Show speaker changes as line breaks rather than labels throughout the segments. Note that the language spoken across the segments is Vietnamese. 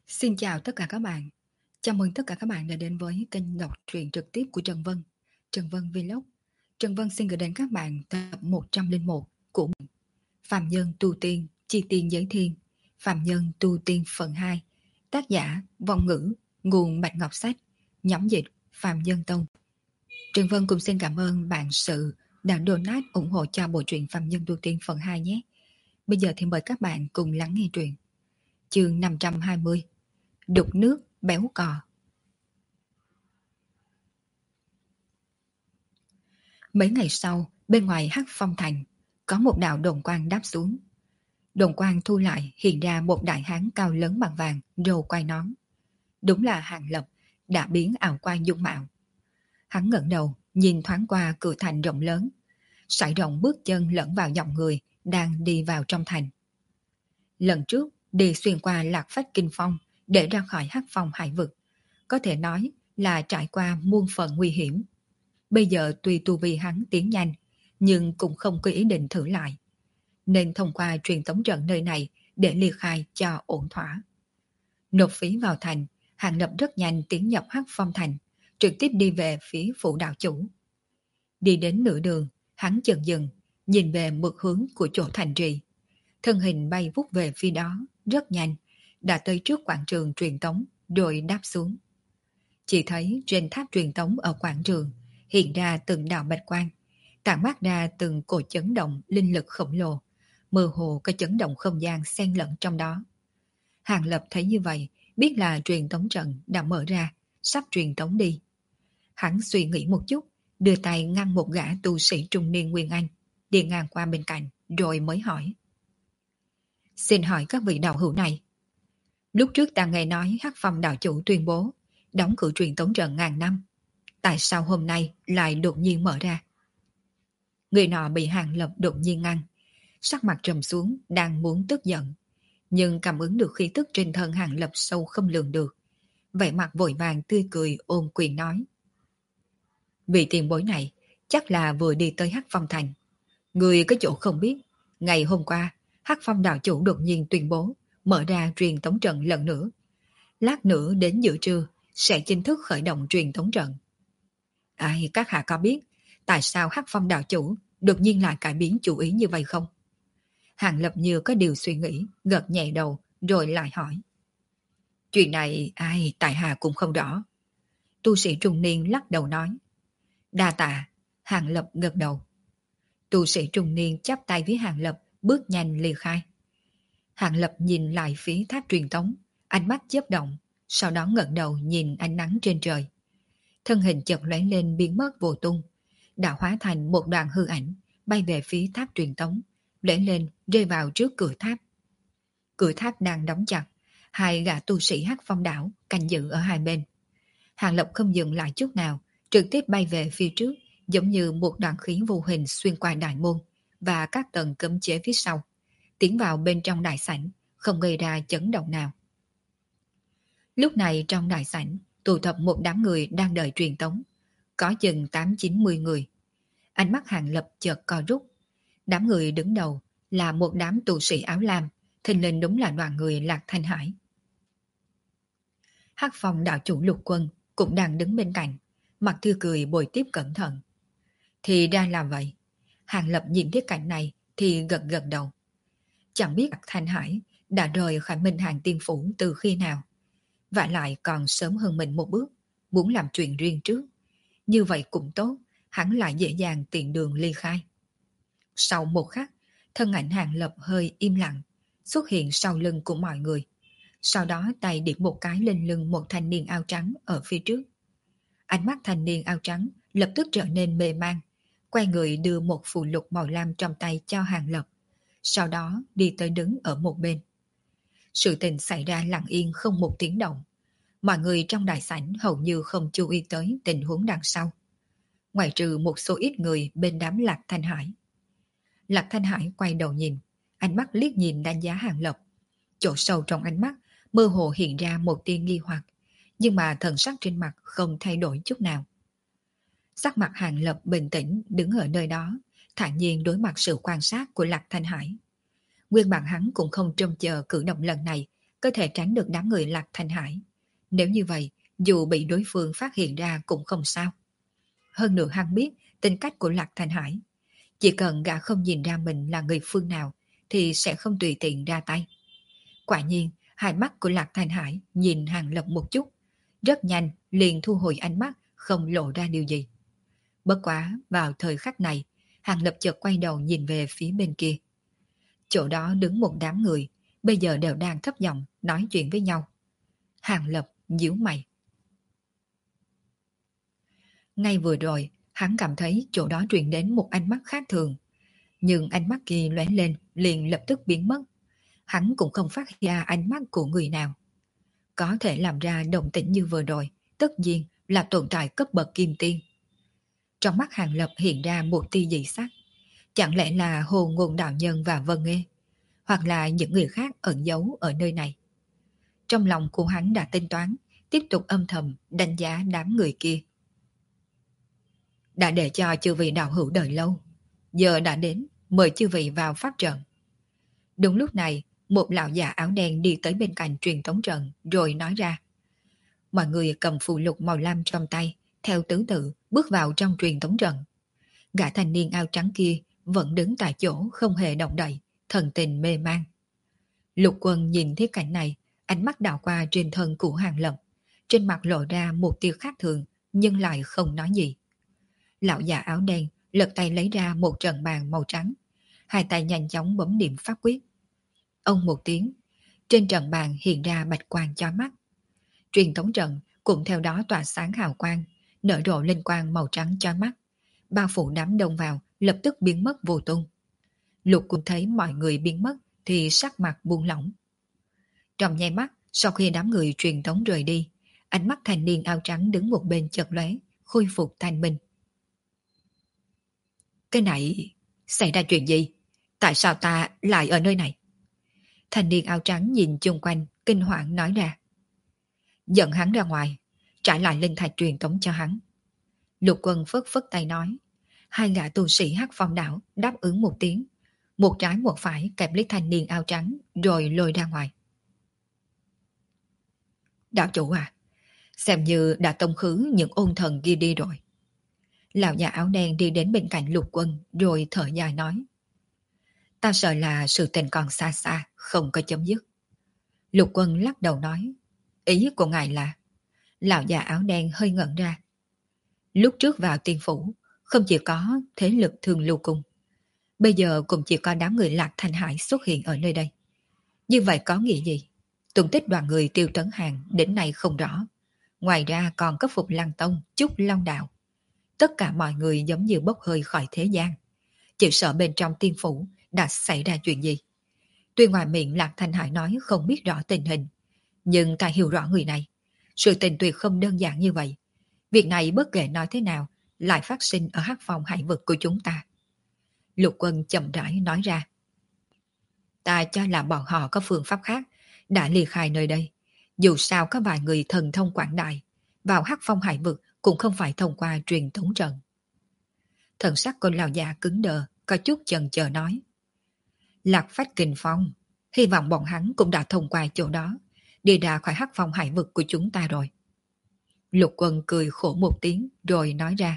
Xin chào tất cả các bạn. Chào mừng tất cả các bạn đã đến với kênh đọc truyện trực tiếp của Trần Vân, Trần Vân Vlog. Trần Vân xin gửi đến các bạn tập 101 của Phạm Nhân Tu Tiên, Chi Tiên Giới Thiên, Phạm Nhân Tu Tiên phần 2, tác giả Vong Ngữ, nguồn Bạch Ngọc Sách, nhóm dịch Phạm Nhân Tông. Trần Vân cũng xin cảm ơn bạn sự đã donate ủng hộ cho bộ truyện Phạm Nhân Tu Tiên phần 2 nhé. Bây giờ thì mời các bạn cùng lắng nghe truyện. Chương 520, Đục nước béo cò. Mấy ngày sau, bên ngoài Hắc Phong Thành, có một đạo đồn quang đáp xuống. Đồn quang thu lại hiện ra một đại hán cao lớn bằng vàng, râu quai nón. Đúng là Hàng Lập, đã biến ảo quan dung mạo. Hắn ngẩng đầu, nhìn thoáng qua cửa thành rộng lớn, sải rộng bước chân lẫn vào dòng người đang đi vào trong thành. Lần trước, đi xuyên qua Lạc Phách Kinh Phong để ra khỏi Hắc Phong hải vực, có thể nói là trải qua muôn phần nguy hiểm. Bây giờ tuy tu vi hắn tiến nhanh, nhưng cũng không có ý định thử lại. Nên thông qua truyền tống trận nơi này để ly khai cho ổn thỏa. Nộp phí vào thành, Hàng Lập rất nhanh tiến nhập Hắc Phong Thành, trực tiếp đi về phía phủ đạo chủ. Đi đến nửa đường, hắn chợt dừng, nhìn về mực hướng của chỗ thành trì. Thân hình bay vút về phía đó, rất nhanh, đã tới trước quảng trường truyền tống, rồi đáp xuống. Chỉ thấy trên tháp truyền tống ở quảng trường hiện ra từng đạo bạch quang, tản mát ra từng cột chấn động linh lực khổng lồ, mơ hồ có chấn động không gian xen lẫn trong đó. Hàng Lập thấy như vậy, biết là truyền tống trận đã mở ra, sắp truyền tống đi. Hắn suy nghĩ một chút, đưa tay ngăn một gã tu sĩ trung niên Nguyên Anh, đi ngang qua bên cạnh, rồi mới hỏi. Xin hỏi các vị đạo hữu này. Lúc trước ta nghe nói Hắc Phong đạo chủ tuyên bố đóng cửa truyền tống trận ngàn năm. Tại sao hôm nay lại đột nhiên mở ra? Người nọ bị Hàng Lập đột nhiên ngăn, sắc mặt trầm xuống, đang muốn tức giận. Nhưng cảm ứng được khí tức trên thân Hàng Lập sâu không lường được. Vẻ mặt vội vàng tươi cười ôm quyền nói. Vị tiền bối này chắc là vừa đi tới Hắc Phong Thành. Người có chỗ không biết, ngày hôm qua Hắc Phong đạo chủ đột nhiên tuyên bố mở ra truyền tống trận lần nữa. Lát nữa đến giữa trưa sẽ chính thức khởi động truyền tống trận. Ai, các hạ có biết tại sao Hắc Phong đạo chủ đột nhiên lại cải biến chủ ý như vậy không? Hàng Lập như có điều suy nghĩ, gật nhẹ đầu rồi lại hỏi. Chuyện này ai tại hạ cũng không rõ. Tu sĩ trung niên lắc đầu nói. Đa tạ, Hàng Lập gật đầu. Tu sĩ trung niên chắp tay với Hàng Lập, bước nhanh ly khai. Hàng Lập nhìn lại phía tháp truyền tống, ánh mắt chớp động, sau đó ngẩng đầu nhìn ánh nắng trên trời. Thân hình chợt lóe lên biến mất vô tung, đã hóa thành một đoàn hư ảnh, bay về phía tháp truyền tống, lóe lên rơi vào trước cửa tháp. Cửa tháp đang đóng chặt, hai gã tu sĩ Hắc Phong đảo canh giữ ở hai bên. Hàng Lập không dừng lại chút nào, trực tiếp bay về phía trước, giống như một đoàn khí vô hình xuyên qua đại môn và các tầng cấm chế phía sau, tiến vào bên trong đại sảnh, không gây ra chấn động nào. Lúc này trong đại sảnh tụ tập một đám người đang đợi truyền tống, có chừng 8-90 người. Ánh mắt Hàng Lập chợt co rút. Đám người đứng đầu là một đám tu sĩ áo lam, thình lình đúng là đoàn người Lạc Thanh Hải. Hắc Phong đạo chủ Lục Quân cũng đang đứng bên cạnh, mặt tươi cười bồi tiếp cẩn thận. Thì ra là vậy. Hàng Lập nhìn thấy cảnh này thì gật gật đầu. Chẳng biết Lạc Thanh Hải đã rời khỏi Minh Hàng Tiên Phủ từ khi nào. Vả lại còn sớm hơn mình một bước, muốn làm chuyện riêng trước. Như vậy cũng tốt, hắn lại dễ dàng tiện đường ly khai. Sau một khắc, thân ảnh Hàng Lập hơi im lặng, xuất hiện sau lưng của mọi người. Sau đó tay điểm một cái lên lưng một thanh niên áo trắng ở phía trước. Ánh mắt thanh niên áo trắng lập tức trở nên mê man, quay người đưa một phù lục màu lam trong tay cho Hàng Lập. Sau đó đi tới đứng ở một bên. Sự tình xảy ra lặng yên không một tiếng động. Mọi người trong đại sảnh hầu như không chú ý tới tình huống đằng sau. Ngoại trừ một số ít người bên đám Lạc Thanh Hải. Lạc Thanh Hải quay đầu nhìn, ánh mắt liếc nhìn đánh giá Hàng Lập. Chỗ sâu trong ánh mắt mơ hồ hiện ra một tia nghi hoặc, nhưng mà thần sắc trên mặt không thay đổi chút nào. Sắc mặt Hàng Lập bình tĩnh đứng ở nơi đó, thản nhiên đối mặt sự quan sát của Lạc Thanh Hải. Nguyên bản hắn cũng không trông chờ cử động lần này có thể tránh được đám người Lạc Thanh Hải. Nếu như vậy, dù bị đối phương phát hiện ra cũng không sao. Hơn nữa hắn biết tính cách của Lạc Thanh Hải. Chỉ cần gã không nhìn ra mình là người phương nào thì sẽ không tùy tiện ra tay. Quả nhiên, hai mắt của Lạc Thanh Hải nhìn Hàng Lập một chút. Rất nhanh liền thu hồi ánh mắt, không lộ ra điều gì. Bất quá vào thời khắc này, Hàng Lập chợt quay đầu nhìn về phía bên kia. Chỗ đó đứng một đám người, bây giờ đều đang thấp giọng nói chuyện với nhau. Hàng Lập nhíu mày. Ngay vừa rồi, hắn cảm thấy chỗ đó truyền đến một ánh mắt khác thường. Nhưng ánh mắt kia lóe lên, liền lập tức biến mất. Hắn cũng không phát ra ánh mắt của người nào. Có thể làm ra động tĩnh như vừa rồi, tất nhiên là tồn tại cấp bậc kim tiên. Trong mắt Hàng Lập hiện ra một tia dị sắc. Chẳng lẽ là Hồ Ngôn Đạo Nhân và Vân Nghê, hoặc là những người khác ẩn giấu ở nơi này. Trong lòng của hắn đã tính toán, tiếp tục âm thầm đánh giá đám người kia. Đã để cho chư vị đạo hữu đợi lâu, giờ đã đến, mời chư vị vào pháp trận. Đúng lúc này, một lão già áo đen đi tới bên cạnh truyền tống trận rồi nói ra. Mọi người cầm phù lục màu lam trong tay, theo thứ tự bước vào trong truyền tống trận. Gã thanh niên áo trắng kia vẫn đứng tại chỗ không hề động đậy, thần tình mê man. Lục Quân nhìn thấy cảnh này, ánh mắt đảo qua trên thân của Hàng Lập, trên mặt lộ ra một tia khác thường, nhưng lại không nói gì. Lão già áo đen lật tay lấy ra một trận bàn màu trắng, hai tay nhanh chóng bấm niệm pháp quyết. Ông một tiếng, trên trận bàn hiện ra bạch quang chói mắt. Truyền tống trận cũng theo đó tỏa sáng hào quang, nở rộ lên quang màu trắng chói mắt, bao phủ đám đông vào, lập tức biến mất vô tung. Lục Quân thấy mọi người biến mất thì sắc mặt buông lỏng. Trong nháy mắt, sau khi đám người truyền tống rời đi, ánh mắt thanh niên áo trắng đứng một bên chợt lóe, khôi phục thanh minh. Cái này, xảy ra chuyện gì? Tại sao ta lại ở nơi này? Thanh niên áo trắng nhìn chung quanh, kinh hoàng nói ra. Dẫn hắn ra ngoài, trả lại linh thạch truyền tống cho hắn. Lục Quân phất phất tay nói. Hai gã tu sĩ Hắc Phong đảo đáp ứng một tiếng, một trái một phải kẹp lấy thanh niên áo trắng rồi lôi ra ngoài. Đạo chủ à, xem như đã tông khứ những ôn thần kia đi rồi. Lão già áo đen đi đến bên cạnh Lục Quân rồi thở dài nói. Ta sợ là sự tình còn xa xa, không có chấm dứt. Lục Quân lắc đầu nói. Ý của ngài là... Lão già áo đen hơi ngẩn ra. Lúc trước vào tiên phủ, không chỉ có thế lực Thương Lưu Cung, bây giờ cũng chỉ có đám người Lạc Thanh Hải xuất hiện ở nơi đây. Như vậy có nghĩa gì? Tung tích đoàn người Tiêu Tấn Hàng đến nay không rõ. Ngoài ra còn có Phục Lăng Tông, Trúc Long Đạo. Tất cả mọi người giống như bốc hơi khỏi thế gian. Chỉ sợ bên trong tiên phủ đã xảy ra chuyện gì. Tuy ngoài miệng Lạc Thanh Hải nói không biết rõ tình hình, nhưng ta hiểu rõ người này. Sự tình tuyệt không đơn giản như vậy. Việc này bất kể nói thế nào lại phát sinh ở Hắc Phong hải vực của chúng ta. Lục Quân chậm rãi nói ra. Ta cho là bọn họ có phương pháp khác đã ly khai nơi đây. Dù sao có vài người thần thông quảng đại, vào Hắc Phong hải vực cũng không phải thông qua truyền tống trận. Thần sắc của lão già cứng đờ, có chút chần chờ nói. Lạc Phách Kình Phong, hy vọng bọn hắn cũng đã thông qua chỗ đó, đi ra khỏi Hắc Phong hải vực của chúng ta rồi. Lục Quân cười khổ một tiếng rồi nói ra.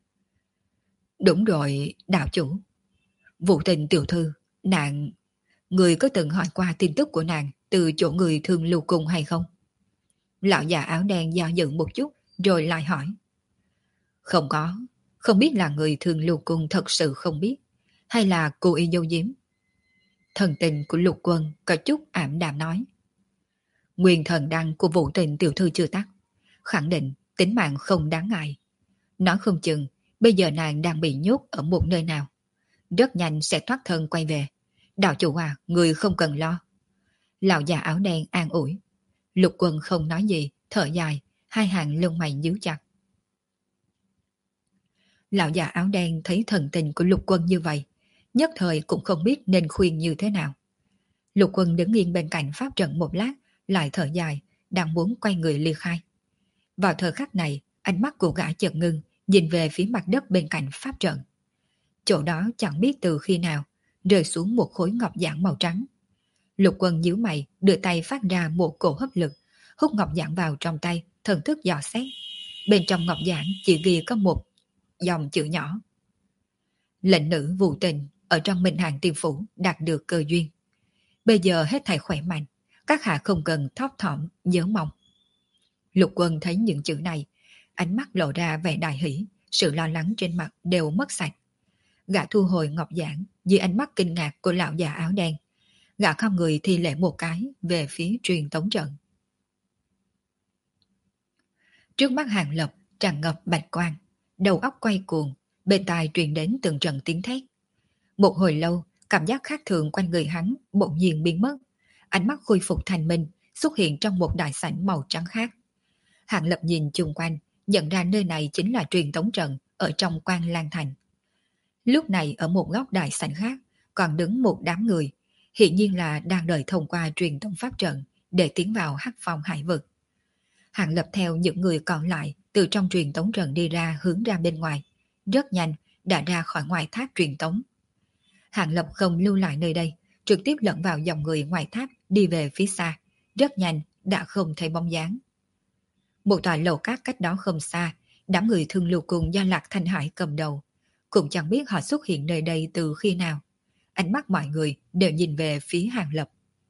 Đúng rồi, đạo chủ. Vụ tình tiểu thư, nàng... Người có từng hỏi qua tin tức của nàng từ chỗ người Thương Lưu Cung hay không? Lão già áo đen do dự một chút rồi lại hỏi. Không có, không biết là người Thương Lưu Cung thật sự không biết, hay là cô y dâu diếm. Thần tình của Lục Quân có chút ảm đạm nói. Nguyên thần đăng của vụ tình tiểu thư chưa tắt, khẳng định tính mạng không đáng ngại. Nói không chừng, bây giờ nàng đang bị nhốt ở một nơi nào. Rất nhanh sẽ thoát thân quay về. Đạo chủ à, người không cần lo. Lão già áo đen an ủi. Lục Quân không nói gì, thở dài, hai hàng lông mày nhíu chặt. Lão già áo đen thấy thần tình của Lục Quân như vậy, nhất thời cũng không biết nên khuyên như thế nào. Lục Quân đứng yên bên cạnh pháp trận một lát, lại thở dài, đang muốn quay người ly khai. Vào thời khắc này, ánh mắt của gã chợt ngưng, nhìn về phía mặt đất bên cạnh pháp trận. Chỗ đó chẳng biết từ khi nào rơi xuống một khối ngọc giản màu trắng. Lục Quân nhíu mày, đưa tay phát ra một cổ hấp lực, hút ngọc giản vào trong tay, thần thức dò xét. Bên trong ngọc giản chỉ ghi có một dòng chữ nhỏ. Lệnh nữ vụ tình ở trong Minh Hàng Tiên Phủ đạt được cơ duyên. Bây giờ hết thảy khỏe mạnh, các hạ không cần thóp thỏm nhớ mong. Lục Quân thấy những chữ này, ánh mắt lộ ra vẻ đại hỷ, sự lo lắng trên mặt đều mất sạch. Gã thu hồi ngọc giản, dưới ánh mắt kinh ngạc của lão già áo đen. Gã không người thi lễ một cái về phía truyền tống trận. Trước mắt Hàng Lập tràn ngập bạch quang, đầu óc quay cuồng, bên tai truyền đến từng trận tiếng thét. Một hồi lâu, cảm giác khác thường quanh người hắn bỗng nhiên biến mất, ánh mắt khôi phục thanh minh, xuất hiện trong một đại sảnh màu trắng khác. Hàng Lập nhìn chung quanh, nhận ra nơi này chính là truyền tống trận ở trong Quan Lang Thành. Lúc này ở một góc đại sảnh khác, còn đứng một đám người, hiện nhiên là đang đợi thông qua truyền tống pháp trận để tiến vào Hắc Phong hải vực. Hàng Lập theo những người còn lại từ trong truyền tống trận đi ra hướng ra bên ngoài, rất nhanh đã ra khỏi ngoài tháp truyền tống. Hàng Lập không lưu lại nơi đây, trực tiếp lẫn vào dòng người ngoài tháp đi về phía xa, rất nhanh đã không thấy bóng dáng. Một tòa lầu cát cách đó không xa, đám người Thương Lưu Cung do Lạc Thanh Hải cầm đầu, cũng chẳng biết họ xuất hiện nơi đây từ khi nào. Ánh mắt mọi người đều nhìn về phía Hàng Lập.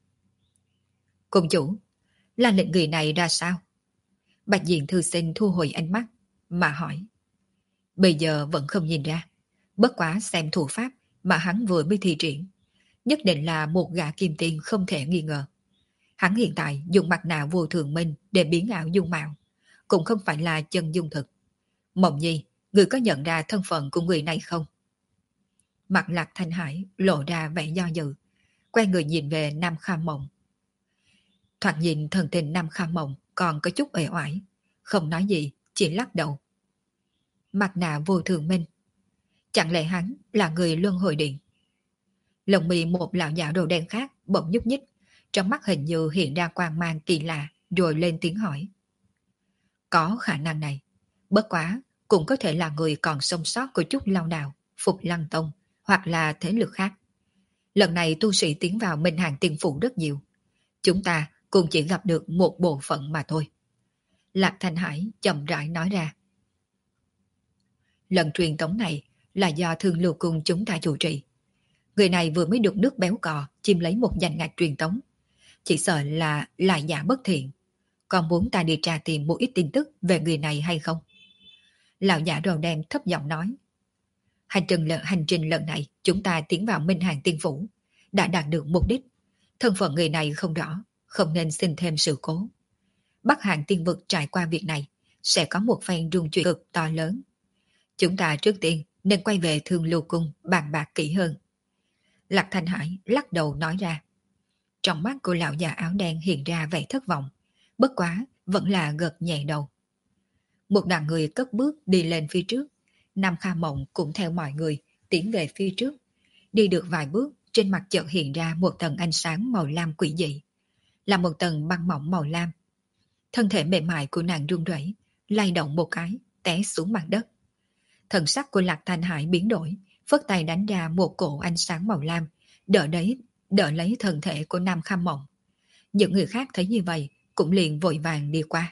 Cung chủ, là lệnh người này ra sao? Bạch Diện thư sinh thu hồi ánh mắt, mà hỏi. Bây giờ vẫn không nhìn ra, bất quá xem thủ pháp mà hắn vừa mới thi triển. Nhất định là một gã kim tiên không thể nghi ngờ. Hắn hiện tại dùng mặt nạ vô thường minh để biến ảo dung mạo, cũng không phải là chân dung thực. Mộng Nhi, người có nhận ra thân phận của người này không? Mặt Lạc Thanh Hải lộ ra vẻ do dự, quay người nhìn về Nam Kha Mộng. Thoạt nhìn thần tình Nam Kha Mộng còn có chút uể oải, không nói gì, chỉ lắc đầu. Mặt nạ vô thường minh, chẳng lẽ hắn là người luân hồi điện? Lồng mì một lão giả đồ đen khác bỗng nhúc nhích, trong mắt hình như hiện ra quang mang kỳ lạ, rồi lên tiếng hỏi. Có khả năng này, bất quá cũng có thể là người còn sống sót của chút lao đào, Phục Lăng Tông hoặc là thế lực khác. Lần này tu sĩ tiến vào Minh Hàng Tiên Phủ rất nhiều, chúng ta cũng chỉ gặp được một bộ phận mà thôi. Lạc Thanh Hải chậm rãi nói ra. Lần truyền tống này là do Thương Lưu Cung chúng ta chủ trì. Người này vừa mới được nước béo cò chiếm lấy một danh ngạch truyền tống, chỉ sợ là lại giả bất thiện. Còn muốn ta đi tra tìm một ít tin tức về người này hay không? Lão giả đầu đen thấp giọng nói. Hành trình lần này chúng ta tiến vào Minh Hàng Tiên Phủ, đã đạt được mục đích. Thân phận người này không rõ, không nên xin thêm sự cố. Bắc Hàng Tiên Vực trải qua việc này, sẽ có một phen rung chuyển cực to lớn. Chúng ta trước tiên nên quay về Thương Lưu Cung bàn bạc kỹ hơn. Lạc Thanh Hải lắc đầu nói ra. Trong mắt của lão già áo đen hiện ra vẻ thất vọng, bất quá vẫn là gật nhẹ đầu. Một đoàn người cất bước đi lên phía trước, Nam Kha Mộng cũng theo mọi người tiến về phía trước. Đi được vài bước, trên mặt chợt hiện ra một tầng ánh sáng màu lam quỷ dị, là một tầng băng mỏng màu lam. Thân thể mềm mại của nàng run rẩy, lay động một cái, té xuống mặt đất. Thần sắc của Lạc Thanh Hải biến đổi, phất tay đánh ra một cổ ánh sáng màu lam, đỡ lấy thân thể của Nam Kha Mộng. Những người khác thấy như vậy cũng liền vội vàng đi qua.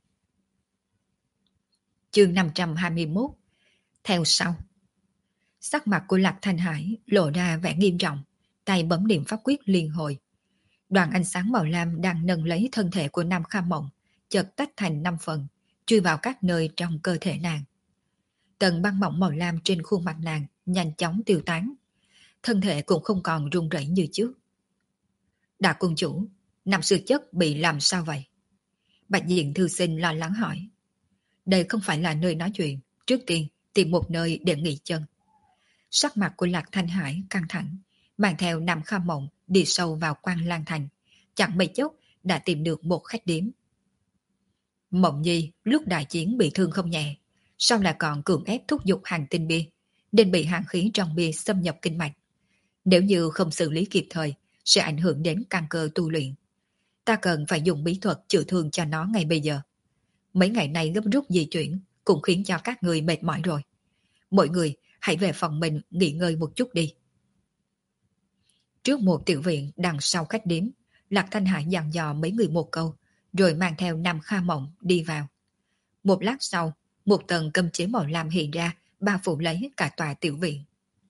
Chương 521. Theo sau. Sắc mặt của Lạc Thanh Hải lộ ra vẻ nghiêm trọng, tay bấm niệm pháp quyết liên hồi. Đoàn ánh sáng màu lam đang nâng lấy thân thể của Nam Kha Mộng, chợt tách thành 5 phần, chui vào các nơi trong cơ thể nàng. Tầng băng mỏng màu lam trên khuôn mặt nàng nhanh chóng tiêu tán, thân thể cũng không còn run rẩy như trước. Đại cung chủ, Nam sư chất bị làm sao vậy? Bạch Diện thư sinh lo lắng hỏi. Đây không phải là nơi nói chuyện, trước tiên tìm một nơi để nghỉ chân. Sắc mặt của Lạc Thanh Hải căng thẳng, mang theo Nam Kha Mộng đi sâu vào Quan Lang Thành, chẳng mấy chốc đã tìm được một khách điếm. Mộng Nhi lúc đại chiến bị thương không nhẹ, sau lại còn cưỡng ép thúc giục hàng tinh bia, nên bị hàn khí trong bia xâm nhập kinh mạch. Nếu như không xử lý kịp thời, sẽ ảnh hưởng đến căn cơ tu luyện. Ta cần phải dùng bí thuật chữa thương cho nó ngay bây giờ. Mấy ngày nay gấp rút di chuyển cũng khiến cho các người mệt mỏi rồi. Mọi người hãy về phòng mình nghỉ ngơi một chút đi. Trước một tiểu viện đằng sau khách điếm, Lạc Thanh Hải dặn dò mấy người một câu, rồi mang theo Nam Kha Mộng đi vào. Một lát sau, một tầng cơm chế màu lam hiện ra, bao phủ lấy cả tòa tiểu viện.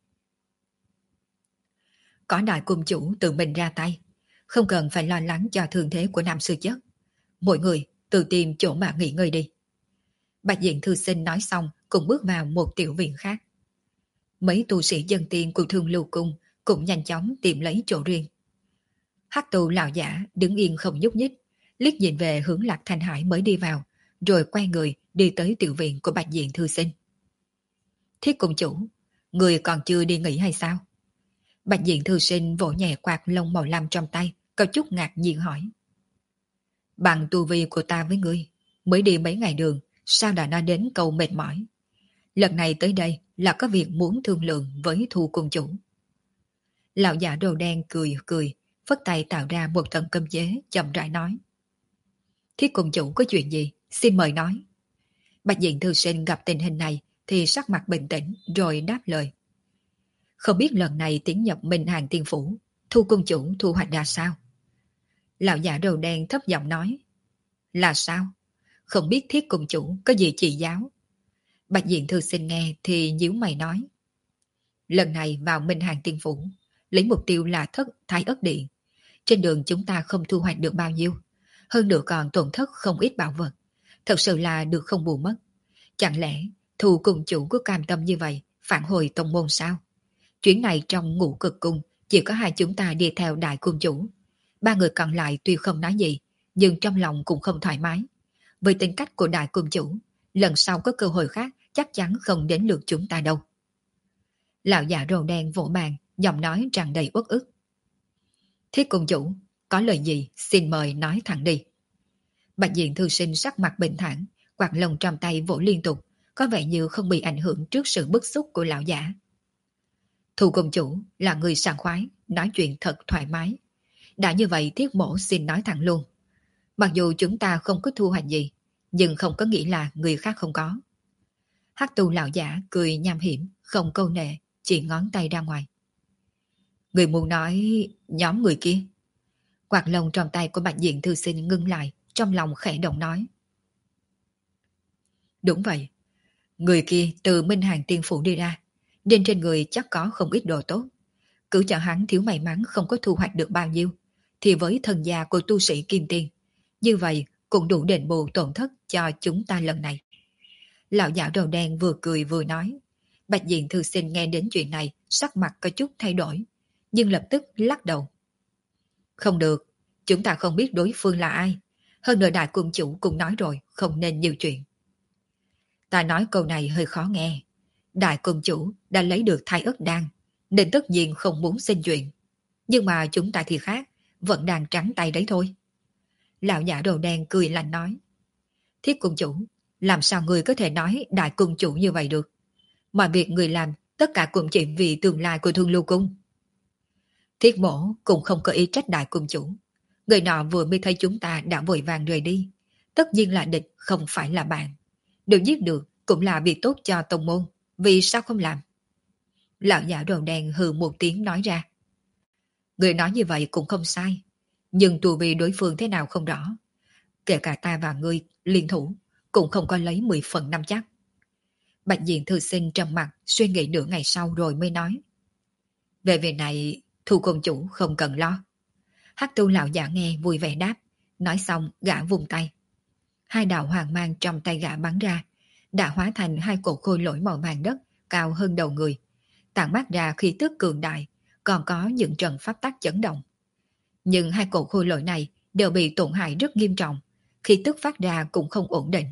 Có đại cung chủ tự mình ra tay, không cần phải lo lắng cho thương thế của Nam Sư Chất. Mỗi người tự tìm chỗ mà nghỉ ngơi đi. Bạch Diện thư sinh nói xong cũng bước vào một tiểu viện khác. Mấy tu sĩ dân tiên của Thương Lưu Cung cũng nhanh chóng tìm lấy chỗ riêng. Hắc tu lão giả đứng yên không nhúc nhích, liếc nhìn về hướng Lạc Thanh Hải mới đi vào, rồi quay người đi tới tiểu viện của Bạch Diện thư sinh. Thiết cung chủ, người còn chưa đi nghỉ hay sao? Bạch Diện thư sinh vỗ nhẹ quạt lông màu lam trong tay, có chút ngạc nhiên hỏi. Bằng tu vi của ta với ngươi, mới đi mấy ngày đường, sao đã nói đến câu mệt mỏi? Lần này tới đây là có việc muốn thương lượng với Thu cung chủ. Lão giả đồ đen cười cười, phất tay tạo ra một tầng cơm chế, chậm rãi nói. Thiết cung chủ có chuyện gì, xin mời nói. Bạch Diện thư sinh gặp tình hình này thì sắc mặt bình tĩnh rồi đáp lời. Không biết lần này tiến nhập Minh Hàng Tiên Phủ, Thu cung chủ thu hoạch ra sao? Lão giả đầu đen thấp giọng nói. Là sao? Không biết Thiết cung chủ có gì chỉ giáo? Bạch Diện thư sinh nghe thì nhíu mày nói. Lần này vào Minh Hàng Tiên Phủ, lấy mục tiêu là thất Thái Ất Điện. Trên đường chúng ta không thu hoạch được bao nhiêu, hơn nữa còn tổn thất không ít bảo vật. Thật sự là được không bù mất. Chẳng lẽ Thu cung chủ có cam tâm như vậy phản hồi tông môn sao? Chuyến này trong Ngũ Cực Cung chỉ có hai chúng ta đi theo đại cung chủ. Ba người còn lại tuy không nói gì, nhưng trong lòng cũng không thoải mái. Với tính cách của đại cung chủ, lần sau có cơ hội khác chắc chắn không đến lượt chúng ta đâu. Lão già râu đen vỗ bàn, giọng nói tràn đầy uất ức. Thiết cung chủ, có lời gì xin mời nói thẳng đi. Bạch Diện thư sinh sắc mặt bình thản, quạt lông trong tay vỗ liên tục, có vẻ như không bị ảnh hưởng trước sự bức xúc của lão giả. Thu cung chủ là người sảng khoái, nói chuyện thật thoải mái. Đã như vậy Thiết mổ xin nói thẳng luôn. Mặc dù chúng ta không có thu hoạch gì, nhưng không có nghĩa là người khác không có. Hắc tu lão giả cười nham hiểm, không câu nệ, chỉ ngón tay ra ngoài. Người muốn nói nhóm người kia. Quạt lông trong tay của Bạch Diện thư sinh ngưng lại, trong lòng khẽ động nói. Đúng vậy, người kia từ Minh Hàng Tiên Phủ đi ra, nên trên người chắc có không ít đồ tốt. Cứ cho hắn thiếu may mắn không có thu hoạch được bao nhiêu, thì với thần gia của tu sĩ Kim Tiên, như vậy cũng đủ đền bù tổn thất cho chúng ta lần này. Lão giả đầu đen vừa cười vừa nói. Bạch Diện thư sinh nghe đến chuyện này, sắc mặt có chút thay đổi, nhưng lập tức lắc đầu. Không được, chúng ta không biết đối phương là ai. Hơn nữa đại cung chủ cũng nói rồi, không nên nhiều chuyện. Ta nói câu này hơi khó nghe. Đại cung chủ đã lấy được Thái Ất Đan, nên tất nhiên không muốn xin chuyện. Nhưng mà chúng ta thì khác, vẫn đang trắng tay đấy thôi. Lão giả đầu đen cười lạnh nói. Thiết cung chủ, làm sao người có thể nói đại cung chủ như vậy được? Mọi việc người làm, tất cả cũng chỉ vì tương lai của Thương Lưu Cung. Thiết mổ cũng không có ý trách đại cung chủ. Người nọ vừa mới thấy chúng ta đã vội vàng rời đi. Tất nhiên là địch, không phải là bạn. Được giết được cũng là việc tốt cho tông môn. Vì sao không làm? Lão giả đầu đen hừ một tiếng nói ra. Người nói như vậy cũng không sai. Nhưng tu vi đối phương thế nào không rõ. Kể cả ta và ngươi liên thủ cũng không có lấy 10 phần 5 chắc. Bạch Diện thư sinh trầm mặt suy nghĩ nửa ngày sau rồi mới nói. Về việc này Thu công chủ không cần lo. Hắc tu lão giả nghe vui vẻ đáp. Nói xong gã vùng tay. Hai đạo hoàng mang trong tay gã bắn ra, đã hóa thành hai cột khôi lỗi màu vàng đất cao hơn đầu người, tản mát ra khí tức cường đại, còn có những trận pháp tắc chấn động. Nhưng hai cột khôi lỗi này đều bị tổn hại rất nghiêm trọng, khí tức phát ra cũng không ổn định.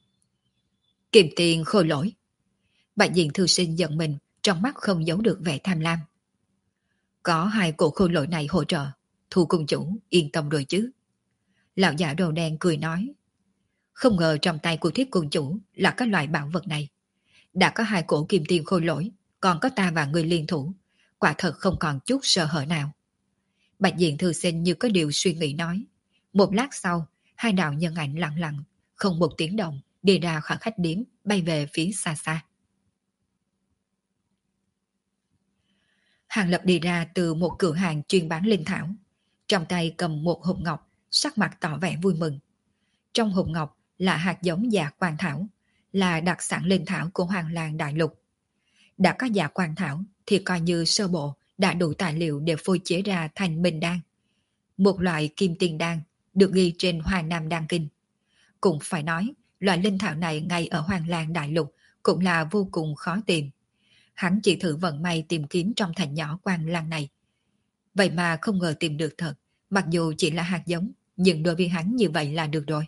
Kiềm tiền khôi lỗi. Bạch Diện thư sinh giận mình, trong mắt không giấu được vẻ tham lam. Có hai cột khôi lỗi này hỗ trợ, Thu cung chủ yên tâm rồi chứ. Lão giả đầu đen cười nói. Không ngờ trong tay của Thiết cung chủ là các loại bảo vật này. Đã có hai cổ kim tiền khôi lỗi, còn có ta và người liên thủ, quả thật không còn chút sơ hở nào. Bạch Diện thư sinh như có điều suy nghĩ nói. Một lát sau, hai đạo nhân ảnh lặng lặng, không một tiếng động, đi ra khỏi khách điếm, bay về phía xa xa. Hàng Lập đi ra từ một cửa hàng chuyên bán linh thảo, trong tay cầm một hộp ngọc, sắc mặt tỏ vẻ vui mừng. Trong hộp ngọc là hạt giống dạ quang thảo, là đặc sản linh thảo của Hoàng Làng Đại Lục. Đã có dạ quang thảo thì coi như sơ bộ đã đủ tài liệu để phôi chế ra thành minh đan, một loại kim tiền đan được ghi trên Hoàng Nam Đan Kinh. Cũng phải nói, loại linh thảo này ngay ở Hoàng Làng Đại Lục cũng là vô cùng khó tìm. Hắn chỉ thử vận may tìm kiếm trong thành nhỏ Quang Làng này. Vậy mà không ngờ tìm được thật, mặc dù chỉ là hạt giống, nhưng đối với hắn như vậy là được rồi.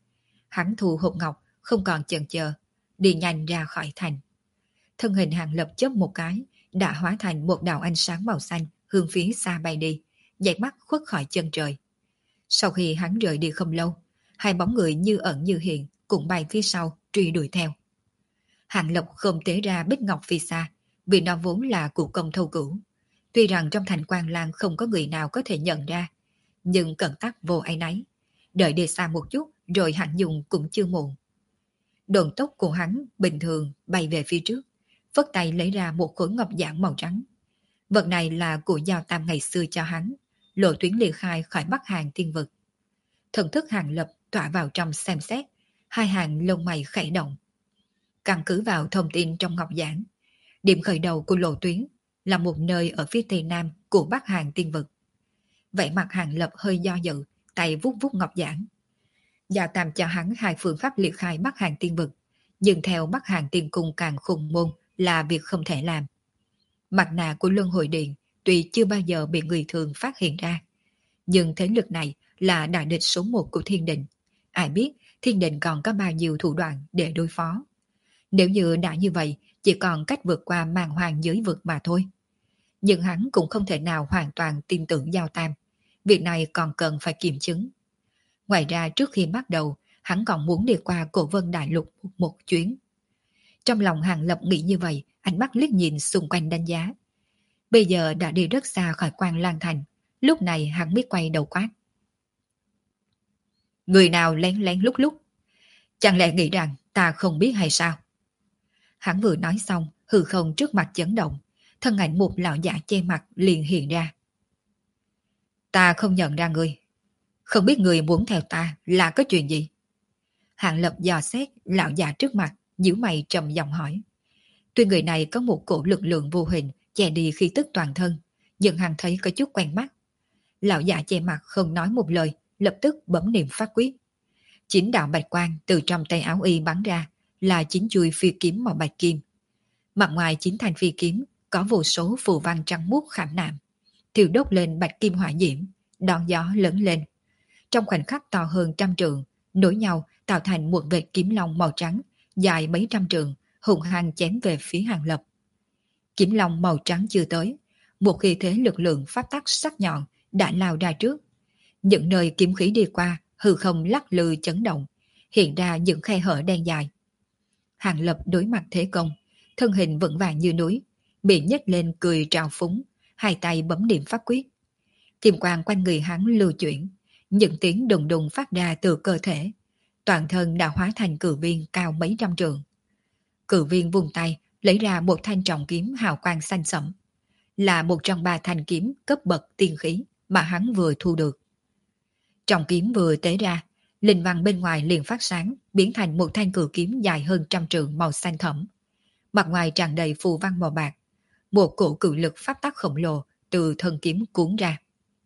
Hắn thu hộp ngọc, không còn chần chờ, đi nhanh ra khỏi thành. Thân hình Hàng Lập chớp một cái, đã hóa thành một đạo ánh sáng màu xanh hướng phía xa bay đi, dãy mắt khuất khỏi chân trời. Sau khi hắn rời đi không lâu, hai bóng người như ẩn như hiện cũng bay phía sau truy đuổi theo. Hàng Lập không tế ra bích ngọc phía xa, vì nó vốn là cụ công thâu cửu. Tuy rằng trong thành Quan Lang không có người nào có thể nhận ra, nhưng cẩn tắc vô ai nấy. Đợi đi xa một chút rồi hắn dùng cũng chưa muộn. Độn tốc của hắn bình thường bay về phía trước, phất tay lấy ra một khối ngọc giản màu trắng. Vật này là của Giao Tam ngày xưa cho hắn, lộ tuyến ly khai khỏi Bắc Hàng tiên vực. Thần thức Hàng Lập tỏa vào trong xem xét, hai hàng lông mày khẽ động. Căn cứ vào thông tin trong ngọc giản, điểm khởi đầu của lộ tuyến là một nơi ở phía tây nam của Bắc Hàng tiên vực. Vậy mặt Hàng Lập hơi do dự, tay vuốt vuốt ngọc giản. Giao Tam cho hắn hai phương pháp liệt khai Bắc Hàng tiên vực, nhưng theo Bắc Hàng tiên cung càng khùng môn là việc không thể làm. Mặt nạ của Luân Hồi Điện tuy chưa bao giờ bị người thường phát hiện ra, nhưng thế lực này là đại địch số một của Thiên Định. Ai biết Thiên Định còn có bao nhiêu thủ đoạn để đối phó. Nếu như đã như vậy, chỉ còn cách vượt qua màn hoàng giới vực mà thôi. Nhưng hắn cũng không thể nào hoàn toàn tin tưởng Giao Tam. Việc này còn cần phải kiểm chứng. Ngoài ra trước khi bắt đầu, hắn còn muốn đi qua Cổ Vân Đại Lục một chuyến. Trong lòng Hàng Lập nghĩ như vậy, ánh mắt liếc nhìn xung quanh đánh giá. Bây giờ đã đi rất xa khỏi Quan Lang Thành, lúc này hắn biết quay đầu quát. Người nào lén lén lúc lúc? Chẳng lẽ nghĩ rằng ta không biết hay sao? Hắn vừa nói xong, hư không trước mặt chấn động, thân ảnh một lão giả che mặt liền hiện ra. Ta không nhận ra người. Không biết người muốn theo ta là có chuyện gì? Hàng Lập dò xét lão già trước mặt, nhíu mày trầm giọng hỏi. Tuy người này có một cổ lực lượng vô hình che đi khí tức toàn thân, nhưng hắn thấy có chút quen mắt. Lão già che mặt không nói một lời, lập tức bấm niệm phát quyết. Chính đạo bạch quang từ trong tay áo y bắn ra, là chính chuôi phi kiếm màu bạch kim. Mặt ngoài chính thành phi kiếm có vô số phù văn trắng muốt khảm nạm, thiêu đốt lên bạch kim hỏa diễm, đón gió lớn lên. Trong khoảnh khắc to hơn 100 trượng, nối nhau tạo thành một vệt kiếm long màu trắng, dài mấy trăm trượng, hùng hăng chém về phía Hàng Lập. Kiếm long màu trắng chưa tới, một khí thế lực lượng pháp tắc sắc nhọn đã lao ra trước. Những nơi kiếm khí đi qua, hư không lắc lư chấn động, hiện ra những khe hở đen dài. Hàng Lập đối mặt thế công, thân hình vững vàng như núi, bị nhếch lên cười trào phúng, hai tay bấm niệm pháp quyết. Kim quang quanh người hắn lưu chuyển, những tiếng đùng đùng phát ra từ cơ thể, toàn thân đã hóa thành cự viên cao mấy trăm trượng. Cự viên vùng tay lấy ra một thanh trọng kiếm hào quang xanh sẫm, là một trong 3 thanh kiếm cấp bậc tiên khí mà hắn vừa thu được. Trọng kiếm vừa tế ra, linh văn bên ngoài liền phát sáng, biến thành một thanh cự kiếm dài hơn 100 trượng màu xanh thẫm. Mặt ngoài tràn đầy phù văn màu bạc, một cổ cự lực pháp tắc khổng lồ từ thân kiếm cuốn ra.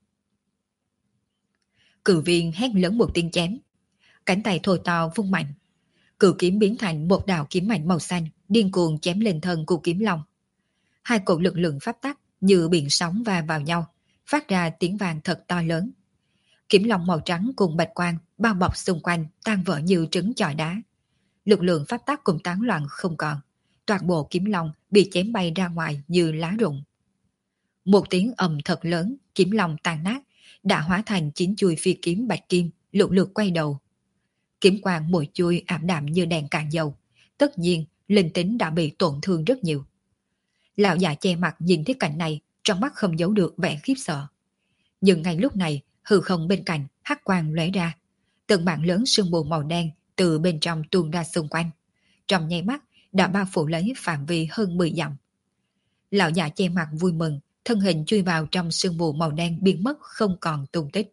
Cự viên hét lớn một tiếng chém, cánh tay thô to vung mạnh, cự kiếm biến thành một đạo kiếm mạnh màu xanh, điên cuồng chém lên thân của kiếm long. Hai cổ lực lượng pháp tắc như biển sóng va vào nhau, phát ra tiếng vang thật to lớn. Kiếm long màu trắng cùng bạch quang bao bọc xung quanh tan vỡ như trứng chọi đá. Lực lượng pháp tắc cùng tán loạn không còn, toàn bộ kiếm long bị chém bay ra ngoài như lá rụng. Một tiếng ầm thật lớn, kiếm long tan nát, đã hóa thành 9 chuôi phi kiếm bạch kim lục lượt quay đầu. Kiếm quang mỗi chuôi ảm đạm như đèn cạn dầu, tất nhiên linh tính đã bị tổn thương rất nhiều. Lão già che mặt nhìn thấy cảnh này, trong mắt không giấu được vẻ khiếp sợ. Nhưng ngay lúc này, hư không bên cạnh hắc quang lóe ra, từng mảng lớn sương mù màu đen từ bên trong tuôn ra xung quanh, trong nháy mắt đã bao phủ lấy phạm vi hơn 10 dặm. Lão già che mặt vui mừng, thân hình chui vào trong sương mù màu đen biến mất không còn tung tích.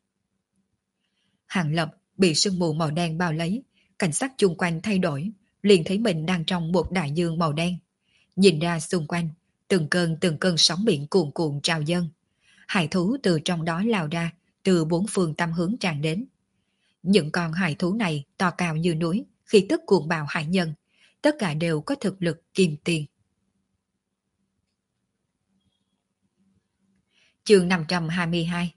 Hàng Lập bị sương mù màu đen bao lấy, cảnh sắc chung quanh thay đổi, liền thấy mình đang trong một đại dương màu đen. Nhìn ra xung quanh, từng cơn sóng biển cuồn cuộn trào dâng. Hải thú từ trong đó lao ra, từ bốn phương tám hướng tràn đến. Những con hải thú này to cao như núi, khi tức cuồng bạo hải nhân, tất cả đều có thực lực kim tiền. Chương 522.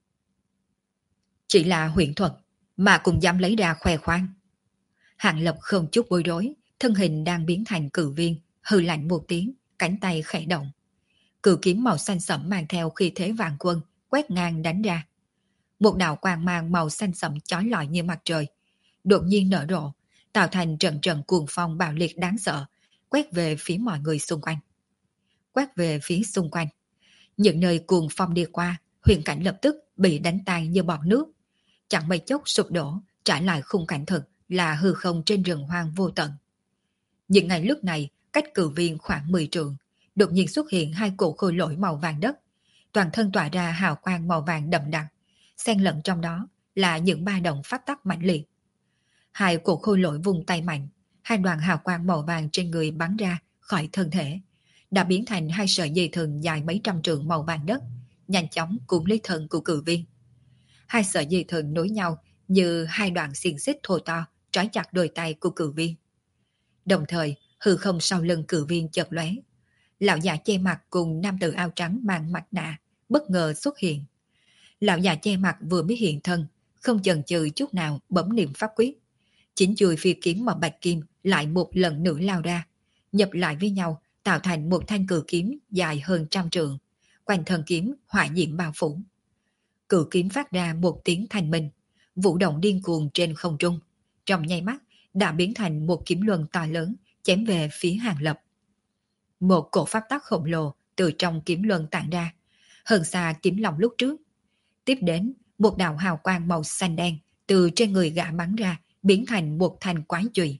Chỉ là huyễn thuật mà cũng dám lấy ra khoe khoang. Hạng Lập không chút bối rối, thân hình đang biến thành cự viên, hừ lạnh một tiếng, cánh tay khẽ động. Cự kiếm màu xanh sẫm mang theo khí thế vạn quân, quét ngang đánh ra. Một đạo quang mang màu xanh sẫm chói lọi như mặt trời, đột nhiên nở rộ, tạo thành trận trận cuồng phong bạo liệt đáng sợ, quét về phía mọi người xung quanh. Quét về phía xung quanh. Những nơi cuồng phong đi qua, huyền cảnh lập tức bị đánh tan như bọt nước. Chẳng mấy chốc sụp đổ, trả lại khung cảnh thực là hư không trên rừng hoang vô tận. Những ngày lúc này, cách cự viên khoảng 10 trượng, đột nhiên xuất hiện hai cổ khôi lỗi màu vàng đất, toàn thân tỏa ra hào quang màu vàng đậm đặc, xen lẫn trong đó là những ba động pháp tắc mãnh liệt. Hai cổ khôi lỗi vùng tay mạnh, hai đoàn hào quang màu vàng trên người bắn ra khỏi thân thể, đã biến thành hai sợi dây thừng dài mấy trăm trượng màu vàng đất, nhanh chóng cuốn lấy thân của cự viên. Hai sợi dây thừng nối nhau như hai đoạn xiềng xích thô to trói chặt đôi tay của cự viên. Đồng thời, hư không sau lưng cự viên chợt lóe. Lão già che mặt cùng nam tử áo trắng mang mặt nạ bất ngờ xuất hiện. Lão già che mặt vừa mới hiện thân, không chần chừ chút nào bấm niệm pháp quyết. Chính chuôi phi kiếm màu bạch kim lại một lần nữa lao ra, nhập lại với nhau tạo thành một thanh cự kiếm dài hơn 100 trượng, quanh thân kiếm hỏa diễm bao phủ. Cự kiếm phát ra một tiếng thanh minh, vũ động điên cuồng trên không trung, trong nháy mắt đã biến thành một kiếm luân to lớn chém về phía Hàng Lập. Một cổ pháp tắc khổng lồ từ trong kiếm luân tản ra, hơn xa kiếm lòng lúc trước. Tiếp đến, một đạo hào quang màu xanh đen từ trên người gã bắn ra, biến thành một thanh quái chùy.